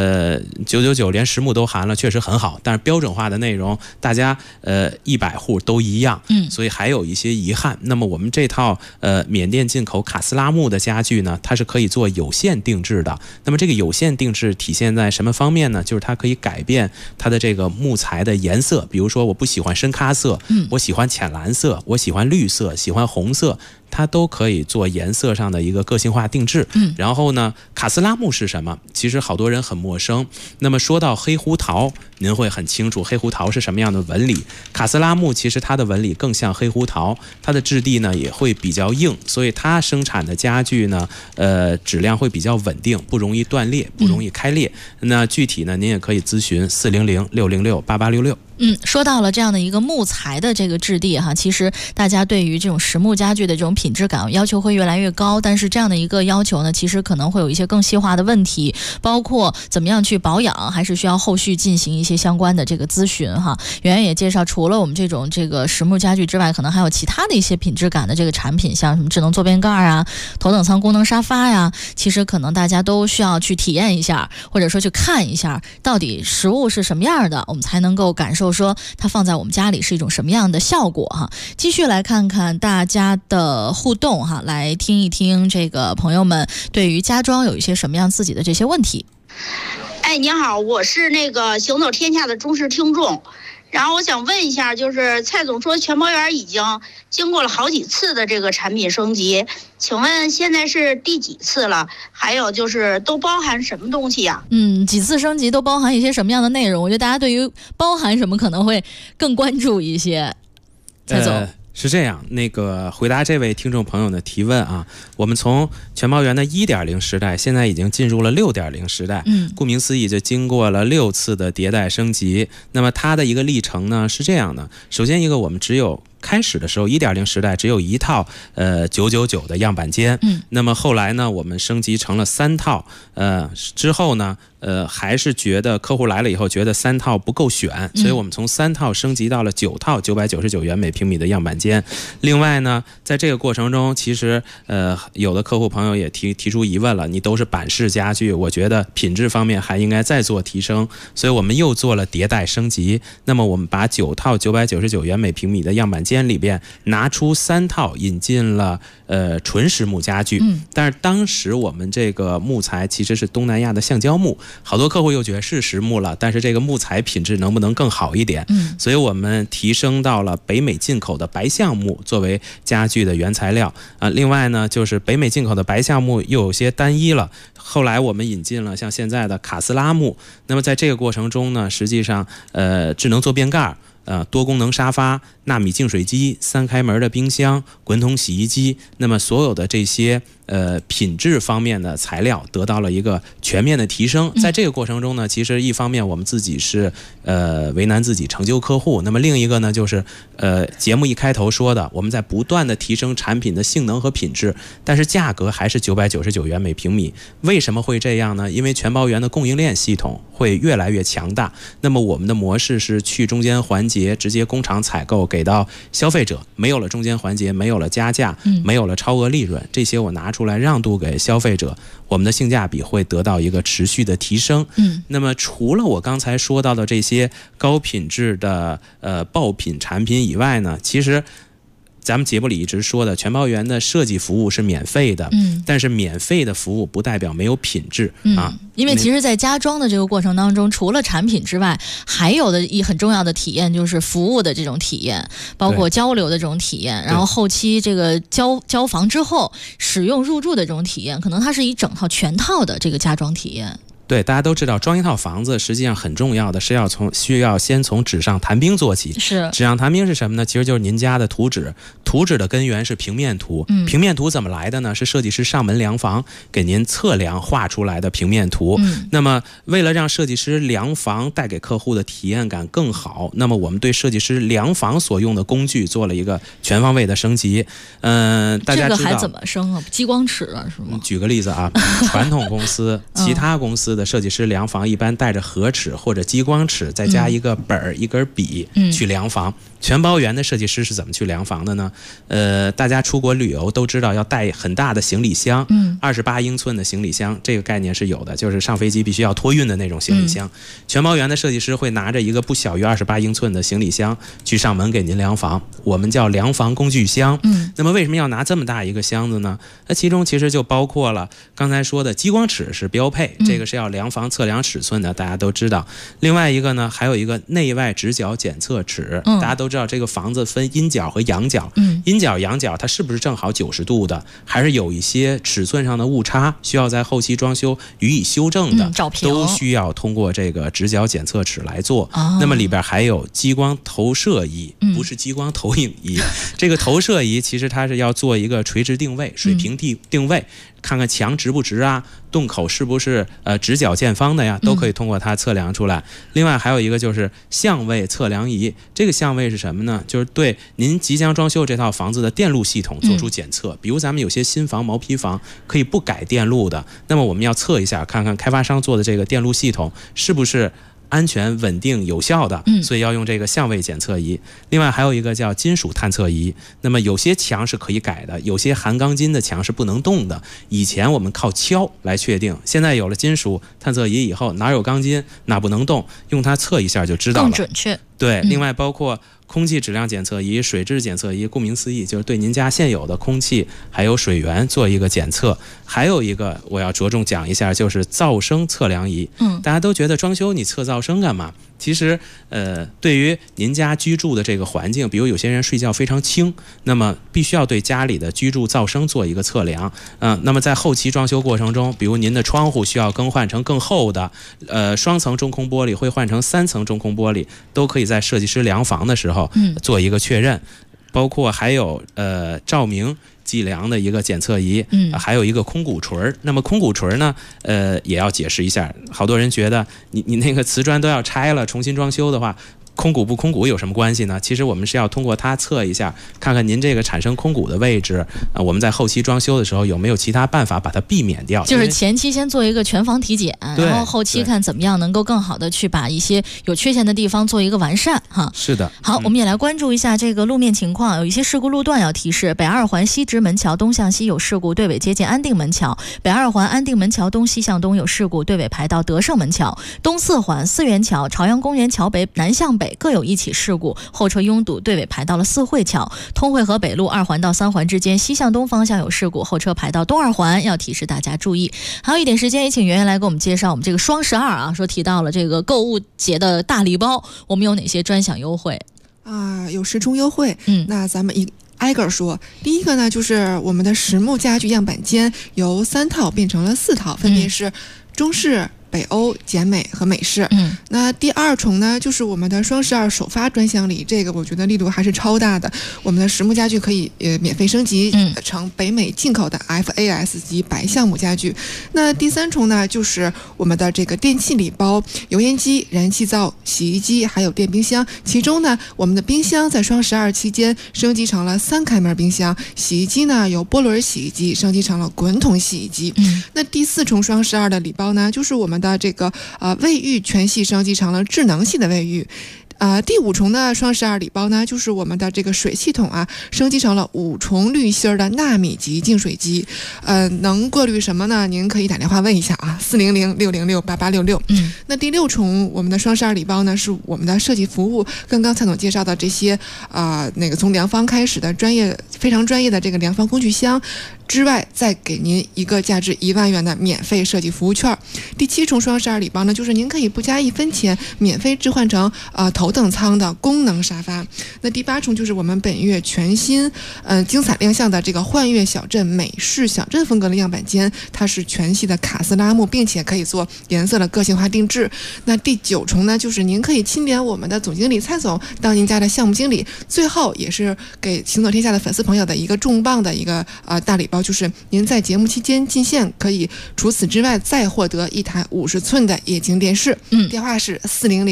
999连实木都含了，确实很好，但是标准化的内容大家100户都一样，所以还有一些遗憾。那么我们这套缅甸进口卡斯拉木的家具呢，它是可以做有限定制的。那么这个有限定制体现在什么方面呢？就是它可以改变它的这个木材的颜色，比如说我不喜欢深咖色，我喜欢浅蓝色，我喜欢绿色，喜欢红色，它都可以做颜色上的一个个性化定制。然后呢，卡斯拉木是什么？其实好多人很陌生。那么说到黑胡桃，您会很清楚黑胡桃是什么样的纹理。卡斯拉木其实它的纹理更像黑胡桃，它的质地呢也会比较硬，所以它生产的家具呢，质量会比较稳定，不容易断裂，不容易开裂。那具体呢，您也可以咨询400-606-8866。 说到了这样的一个木材的这个质地哈，其实大家对于这种实木家具的这种品质感要求会越来越高，但是这样的一个要求呢，其实可能会有一些更细化的问题，包括怎么样去保养，还是需要后续进行一些相关的这个咨询哈。圆圆也介绍，除了我们这个实木家具之外，可能还有其他的一些品质感的这个产品，像什么智能坐便盖啊、头等舱功能沙发呀，其实可能大家都需要去体验一下，或者说去看一下到底实物是什么样的，我们才能够感受说它放在我们家里是一种什么样的效果哈。继续来看看大家的互动哈，来听一听这个朋友们对于家装有一些什么样自己的这些问题。 您好，我是那个行走天下的忠实听众，然后我想问一下，就是蔡总说全包园已经经过了好几次的这个产品升级，请问现在是第几次了？还有就是都包含什么东西呀？ 几次升级都包含一些什么样的内容？我觉得大家对于包含什么可能会更关注一些。蔡总。 是这样，那个回答这位听众朋友的提问啊，我们从全包园的 1.0 时代，现在已经进入了 6.0 时代。顾名思义，就经过了6次的迭代升级。那么它的一个历程呢是这样的，首先一个我们只有开始的时候 1.0 时代只有一套999的样板间，那么后来呢我们升级成了3套，之后呢还是觉得客户来了以后觉得3套不够选，所以我们从3套升级到了9套999元每平米的样板间。另外呢在这个过程中，其实有的客户朋友也提出疑问了，你都是板式家具，我觉得品质方面还应该再做提升，所以我们又做了迭代升级。那么我们把9套999元每平米的样板间里边拿出3套，引进了纯实木家具。但是当时我们这个木材其实是东南亚的橡胶木，好多客户又觉得是实木了，但是这个木材品质能不能更好一点？所以我们提升到了北美进口的白橡木作为家具的原材料啊。另外呢，就是北美进口的白橡木又有些单一了，后来我们引进了像现在的卡斯拉木。那么在这个过程中呢，实际上智能坐便盖多功能沙发、纳米净水机、3开门的冰箱、滚筒洗衣机，那么所有的这些品质方面的材料得到了一个全面的提升。在这个过程中呢，其实一方面我们自己是为难自己成就客户，那么另一个呢就是节目一开头说的，我们在不断的提升产品的性能和品质，但是价格还是999元每平米。为什么会这样呢？因为全包园的供应链系统会越来越强大，那么我们的模式是去中间环节，直接工厂采购给到消费者，没有了中间环节，没有了加价，没有了超额利润，这些我拿出来让渡给消费者，我们的性价比会得到一个持续的提升。那么除了我刚才说到的这些高品质的爆品产品以外呢，其实咱们节目里一直说的全包园的设计服务是免费的，但是免费的服务不代表没有品质啊。 因为其实在家装的这个过程当中，除了产品之外，还有的一很重要的体验就是服务的这种体验，包括交流的这种体验，然后后期这个交房之后使用入住的这种体验，可能它是一整套全套的这个家装体验。 对，大家都知道装一套房子实际上很重要的是需要先从纸上谈兵做起。 是纸上谈兵是什么呢？其实就是您家的图纸，图纸的根源是平面图。平面图怎么来的呢？是设计师上门量房给您测量画出来的平面图。那么为了让设计师量房带给客户的体验感更好，那么我们对设计师量房所用的工具做了一个全方位的升级。大家知道这个还怎么升啊？激光尺啊，是吗？ 举个例子啊，传统公司其他公司的设计师量房一般带着盒尺或者激光尺，再加一个本儿、一根笔去量房。全包园的设计师是怎么去量房的呢？大家出国旅游都知道要带很大的行李箱，28英寸的行李箱，这个概念是有的，就是上飞机必须要托运的那种行李箱。全包园的设计师会拿着一个不小于28英寸的行李箱去上门给您量房，我们叫量房工具箱。那么为什么要拿这么大一个箱子呢？那其中其实就包括了刚才说的激光尺是标配，这个是要量房测量尺寸的，大家都知道。另外一个呢，还有一个内外直角检测尺，大家都知道这个房子分阴角和阳角，阴角阳角它是不是正好90度的，还是有一些尺寸上的误差需要在后期装修予以修正的，都需要通过这个直角检测尺来做。那么里边还有激光投射仪，不是激光投影仪。这个投射仪其实它是要做一个垂直定位、水平定位，看看墙直不直啊，洞口是不是直角见方的呀，都可以通过它测量出来。另外还有一个就是相位测量仪，这个相位是什么呢？就是对您即将装修这套房子的电路系统做出检测。比如咱们有些新房、毛坯房可以不改电路的，那么我们要测一下，看看开发商做的这个电路系统是不是安全、稳定、有效的，所以要用这个相位检测仪。另外还有一个叫金属探测仪，那么有些墙是可以改的，有些含钢筋的墙是不能动的。以前我们靠敲来确定，现在有了金属探测仪以后，哪有钢筋哪不能动，用它测一下就知道了， 更准确。 对，另外包括空气质量检测仪、水质检测仪，顾名思义就是对您家现有的空气还有水源做一个检测。还有一个我要着重讲一下，就是噪声测量仪。大家都觉得装修你测噪声干嘛？其实对于您家居住的这个环境，比如有些人睡觉非常轻，那么必须要对家里的居住噪声做一个测量。那么在后期装修过程中，比如您的窗户需要更换成更厚的双层中空玻璃，会换成3层中空玻璃，都可以在设计师量房的时候做一个确认。包括还有照明计量的一个检测仪，还有一个空鼓锤。那么空鼓锤呢，也要解释一下，好多人觉得你那个瓷砖都要拆了，重新装修的话，空鼓不空鼓有什么关系呢？其实我们是要通过它测一下，看看您这个产生空鼓的位置，我们在后期装修的时候有没有其他办法把它避免掉。 就是前期先做一个全房体检，然后后期看怎么样能够更好的去把一些有缺陷的地方做一个完善哈。 是的。 好，我们也来关注一下这个路面情况，有一些事故路段要提示：北二环西直门桥东向西有事故，队尾接近安定门桥；北二环安定门桥东西向东有事故，队尾排到德胜门桥；东四环四元桥朝阳公园桥北南向北各有一起事故，后车拥堵，队尾排到了四惠桥；通惠河北路2环到3环之间西向东方向有事故，后车排到东2环，要提示大家注意。还有一点时间，也请圆圆来给我们介绍我们这个双12啊，说提到了这个购物节的大礼包，我们有哪些专享优惠啊？有10重优惠。那咱们挨个说。第一个呢，就是我们的实木家具样板间由3套变成了4套，分别是中式、 北欧、简美和美式。那第2重呢，就是我们的双12首发专享礼，这个我觉得力度还是超大的。我们的实木家具可以免费升级成北美进口的 FAS 级白橡木家具。那第3重呢，就是我们的这个电器礼包，油烟机、燃气灶、洗衣机还有电冰箱。其中呢，我们的冰箱在双12期间升级成了3开门冰箱，洗衣机呢由波轮洗衣机升级成了滚筒洗衣机。那第4重双12的礼包呢，就是我们的这个卫浴全系升级成了智能系的卫浴。第5重的双12礼包呢，就是我们的这个水系统升级成了5重滤芯的纳米级净水机。能过滤什么呢？您可以打电话问一下400-606-8866。那第6重我们的双12礼包呢，是我们的设计服务，刚刚蔡总介绍的这些从良方开始的非常专业的这个良方工具箱之外，再给您一个价值1万元的免费设计服务券。第7重双12礼包呢，就是您可以不加1分钱免费置换成头等舱的功能沙发。那第8重就是我们本月全新精彩亮相的这个幻乐小镇美式小镇风格的样板间，它是全系的卡斯拉木，并且可以做颜色的个性化定制。那第9重呢，就是您可以钦点我们的总经理蔡总当您家的项目经理。最后也是给行走天下的粉丝朋友的一个重磅的一个大礼包，就是您在节目期间进线可以除此之外再获得一台50寸的液晶电视。电话是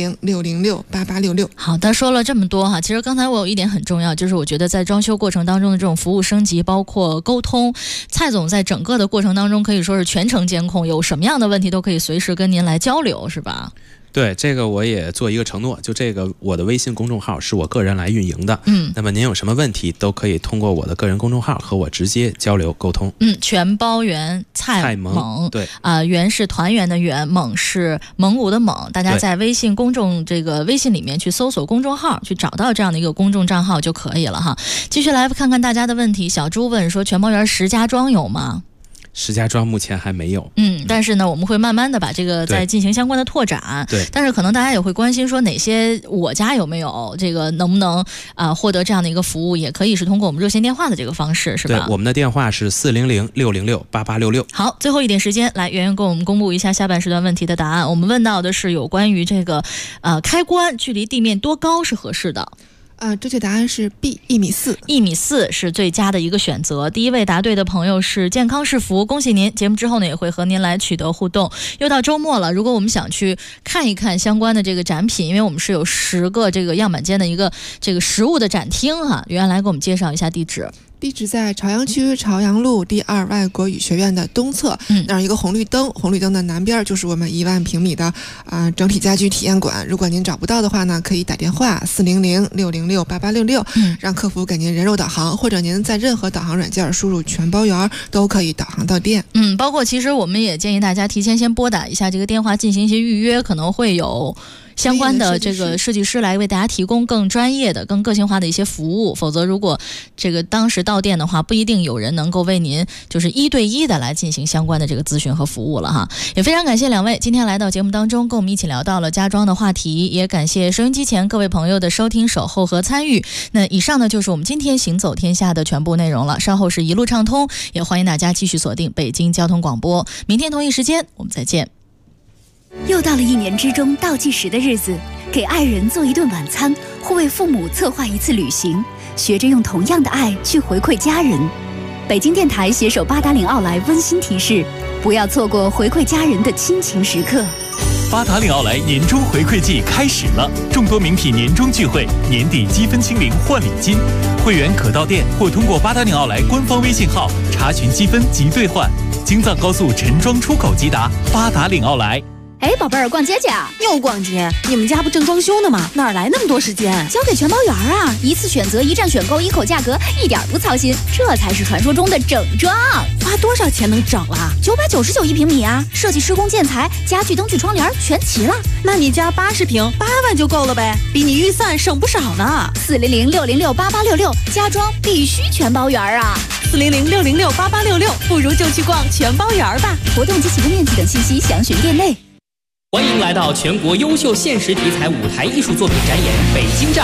400-606-8866。 好的，说了这么多哈，其实刚才我有一点很重要，就是我觉得在装修过程当中的这种服务升级，包括沟通，蔡总在整个的过程当中可以说是全程监控，有什么样的问题都可以随时跟您来交流，是吧？ 对，这个我也做一个承诺，就这个我的微信公众号是我个人来运营的。那么您有什么问题都可以通过我的个人公众号和我直接交流沟通。全包圆蔡猛， 对圆是团圆的圆，猛是蒙古的蒙。大家在微信微信里面去搜索公众号，去找到这样的一个公众账号就可以了哈。继续来看看大家的问题。小朱问说，全包圆石家庄有吗？ 石家庄目前还没有， 但是呢，我们会慢慢的把这个再进行相关的拓展。 对， 但是可能大家也会关心说，哪些我家有没有这个，能不能获得这样的一个服务，也可以是通过我们热线电话的这个方式，是吧？ 对，我们的电话是400-606-8866。 好，最后一点时间，来圆圆给我们公布一下下半时段问题的答案。我们问到的是有关于这个开关距离地面多高是合适的。 正确答案是 B， 1.4米。 1.4米是最佳的一个选择。第一位答对的朋友是健康是福，恭喜您！节目之后呢，也会和您来取得互动。又到周末了，如果我们想去看一看相关的这个展品，因为我们是有10个这个样板间的一个这个实物的展厅哈，圆圆来给我们介绍一下地址。 地址在朝阳区朝阳路第2外国语学院的东侧，那儿一个红绿灯，红绿灯的南边就是我们1万平米的整体家居体验馆。如果您找不到的话呢，可以打电话400-606-8866，让客服给您人肉导航，或者您在任何导航软件输入全包圆都可以导航到店。 包括其实我们也建议大家提前先拨打一下这个电话进行一些预约，可能会有相关的这个设计师来为大家提供更专业的、更个性化的一些服务。否则如果这个当时到店的话，不一定有人能够为您就是1对1的来进行相关的这个咨询和服务了哈。也非常感谢两位今天来到节目当中，跟我们一起聊到了家装的话题，也感谢收音机前各位朋友的收听、守候和参与。那以上呢就是我们今天行走天下的全部内容了，稍后是一路畅通，也欢迎大家继续锁定北京交通广播。明天同一时间我们再见。 又到了1年之中倒计时的日子，给爱人做一顿晚餐，或为父母策划一次旅行，学着用同样的爱去回馈家人。北京电台携手八达岭奥莱温馨提示，不要错过回馈家人的亲情时刻。 八达岭奥莱年终回馈季开始了，众多名品年终聚会，年底积分清零换礼金，会员可到店或通过八达岭奥莱官方微信号查询积分及兑换。京藏高速陈庄出口即达，八达岭奥莱。 哎，宝贝儿，逛街去啊？ 又逛街？你们家不正装修呢吗？哪来那么多时间？ 交给全包圆啊！一次选择，一站选购，一口价格，一点不操心，这才是传说中的整装。 花多少钱能整了 ？999一平米啊！设计、施工、建材、家具、灯具、窗帘全齐了。 那你家80平8万就够了呗，比你预算省不少呢。 400-606-8866，家装必须全包圆啊 ！400-606-8866，不如就去逛全包圆吧。 活动及启动面积等信息详询店内。 欢迎来到全国优秀现实题材舞台艺术作品展演北京站，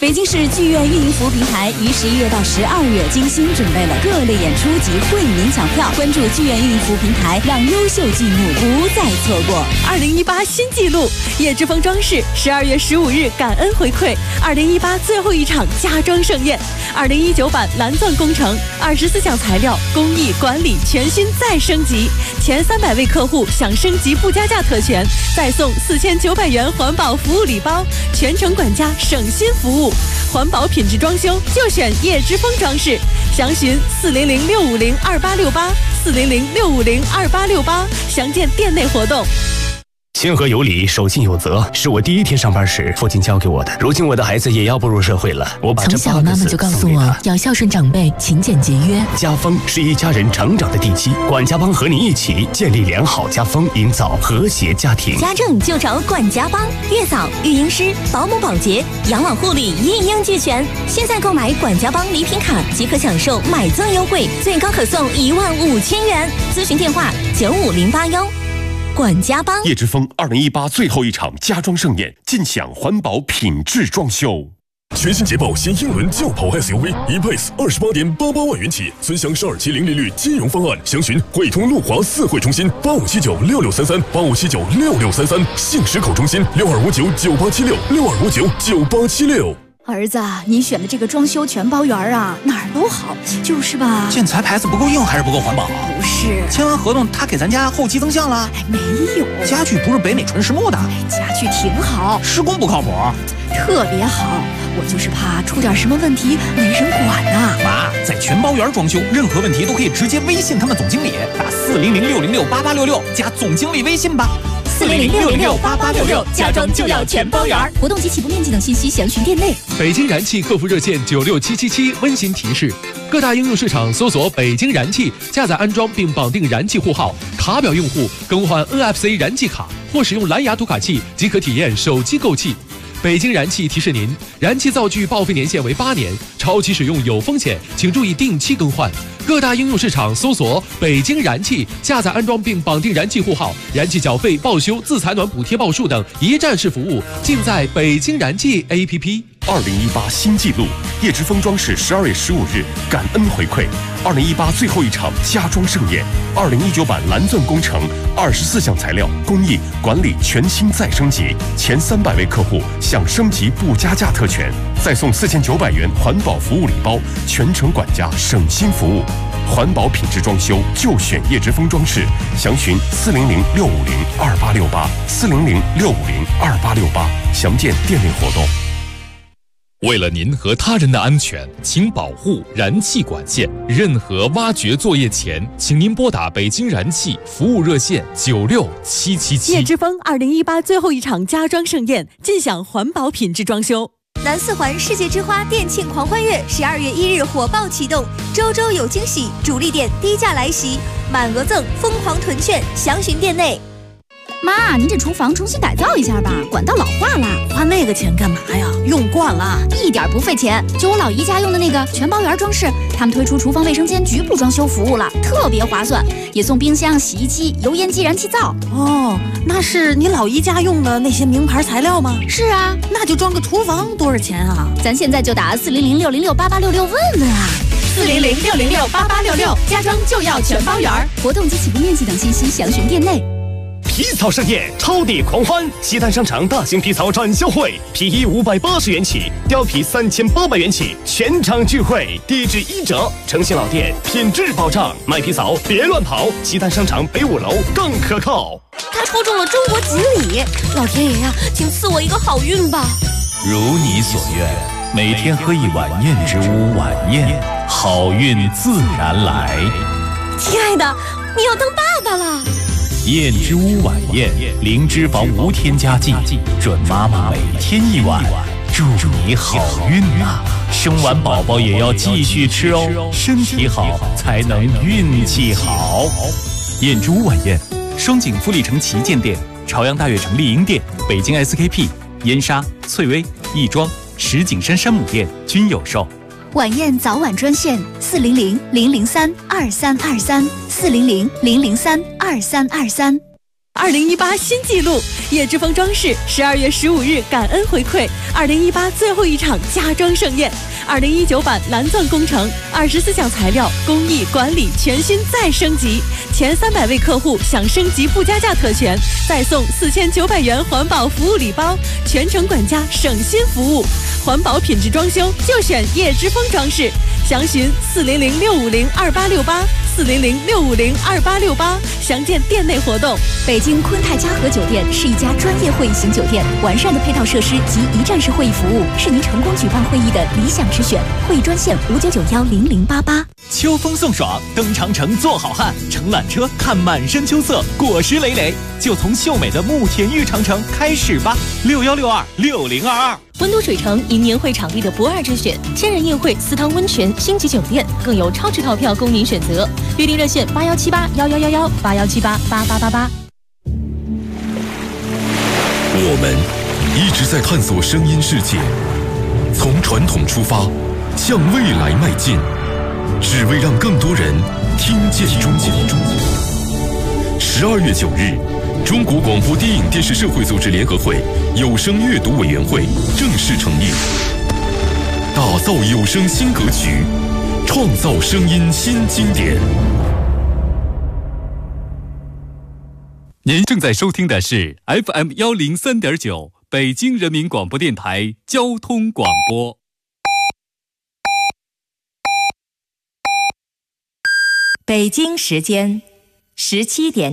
北京市剧院运营服务平台于11月到12月精心准备了各类演出及惠民抢票，关注剧院运营服务平台，让优秀剧目不再错过。 2018新纪录，叶之峰装饰12月15日感恩回馈2018最后一场家装盛宴，2019版蓝钻工程24项材料工艺管理全新再升级，前300位客户享升级不加价特权，再送4900元环保服务礼包，全程管家省心服务，环保品质装修就选叶之峰装饰，详询400-650-2868，400-650-2868，详见店内活动。 谦和有礼，守信有责，是我第一天上班时父亲教给我的。如今我的孩子也要步入社会了，我把这从小妈妈就告诉我要孝顺长辈，勤俭节约。 家风是一家人成长的地基，管家帮和你一起建立良好家风，营造和谐家庭。 家政就找管家帮，月嫂、育婴师、保姆、保洁、养老护理一应俱全。现在购买管家帮礼品卡即可享受买赠优惠，最高可送15000元。咨询电话95081。管家帮。 叶之峰2018最后一场家装盛宴，尽享环保品质装修。 全新捷豹新英伦轿跑 SUV E-Pace 28.88万元起，尊享12期零利率金融方案，详询汇通路华4会中心85796633，85796633，信实口中心62599876，62599876。 儿子，你选的这个装修全包园啊，哪儿都好，就是吧？ 建材牌子不够硬还是不够环保？ 不是， 签完合同他给咱家后期增项了？ 没有， 家具不是北美纯实木的。 家具挺好， 施工不靠谱， 特别好。我就是怕出点什么问题没人管呐。 妈，在全包园装修，任何问题都可以直接微信他们总经理，打400-606-8866加总经理微信吧。 400-606-8866，家装就要全包圆。活动及起步面积等信息详询店内。 北京燃气客服热线96777温馨提示：各大应用市场搜索北京燃气，下载安装并绑定燃气户号，卡表用户更换 NFC 燃气卡或使用蓝牙读卡器即可体验手机购气。北京燃气提示您，燃气灶具报废年限为8年，超期使用有风险，请注意定期更换。各大应用市场搜索北京燃气，下载安装并绑定燃气户号，燃气缴费、报修、自采暖补贴报数等一站式服务，尽在北京燃气 APP。 2018新纪录，叶之峰装饰12月15日感恩回馈2018最后一场家装盛宴，2019版蓝钻工程24项材料工艺管理全新再升级，前300位客户享升级不加价特权，再送4900元环保服务礼包，全程管家省心服务。环保品质装修就选叶之峰装饰，详询400-650-2868，400-650-2868，详见店内活动。 为了您和他人的安全，请保护燃气管线。任何挖掘作业前，请您拨打北京燃气服务热线96777。 叶之峰2018最后一场家装盛宴，尽享环保品质装修。 南四环世界之花店庆狂欢月12月1日火爆启动，周周有惊喜，主力店低价来袭，满额赠，疯狂囤券，详询店内。 妈，您这厨房重新改造一下吧，管道老化了。 花那个钱干嘛呀？用惯了， 一点不费钱。就我老姨家用的那个全包园装饰，他们推出厨房卫生间局部装修服务了，特别划算，也送冰箱、洗衣机、油烟机、燃气灶。 哦，那是你老姨家用的那些名牌材料吗？ 是啊， 那就装个厨房多少钱啊？ 咱现在就打400-606-8866问问啊。 400-606-8866，家装就要全包园。 活动及起步面积等信息详询店内。 皮草盛宴，超抵狂欢！西单商场大型皮草展销会，皮衣580元起，貂皮3800元起，全场聚会，低至1折，诚信老店，品质保障。买皮草别乱跑，西单商场北5楼更可靠。 他抽中了中国锦鲤，老天爷呀，请赐我一个好运吧！ 如你所愿，每天喝一碗燕之屋晚宴，好运自然来。 亲爱的，你要当爸爸了。 燕之屋晚宴，零脂肪无添加剂，准妈妈每天一碗，祝你好运啊！生完宝宝也要继续吃哦，身体好才能运气好。燕之屋晚宴，双井富力城旗舰店、朝阳大悦城丽婴店、北京 SKP、燕莎、翠微、亦庄、石景山山姆店均有售。 晚宴早晚专线400-003-2323，400-003-2323。 2018新纪录，叶之峰装饰12月15日感恩回馈2018最后一场家装盛宴，2019版蓝钻工程24项材料工艺管理全新再升级，前300位客户享升级附加价特权，再送4900元环保服务礼包，全程管家省心服务，环保品质装修就选叶之峰装饰，详询400-650-2868，400-650-2868，详见店内活动。 北京昆泰嘉禾酒店是一家专业会议型酒店，完善的配套设施及一站式会议服务是您成功举办会议的理想之选。会议专线599100088。 秋风送爽，登长城做好汉，乘缆车看满山秋色，果实累累，就从秀美的慕田峪长城开始吧。61626022。 温都水城因年会场地的不二之选，千人宴会、4汤温泉、星级酒店，更有超值套票供您选择。预订热线81781111，81788888。 我们一直在探索声音世界，从传统出发，向未来迈进，只为让更多人听见中国。12月9日，中国广播电影电视社会组织联合会有声阅读委员会正式成立，打造有声新格局，创造声音新经典。 您正在收听的是 FM 103.9北京人民广播电台交通广播。 北京时间17点。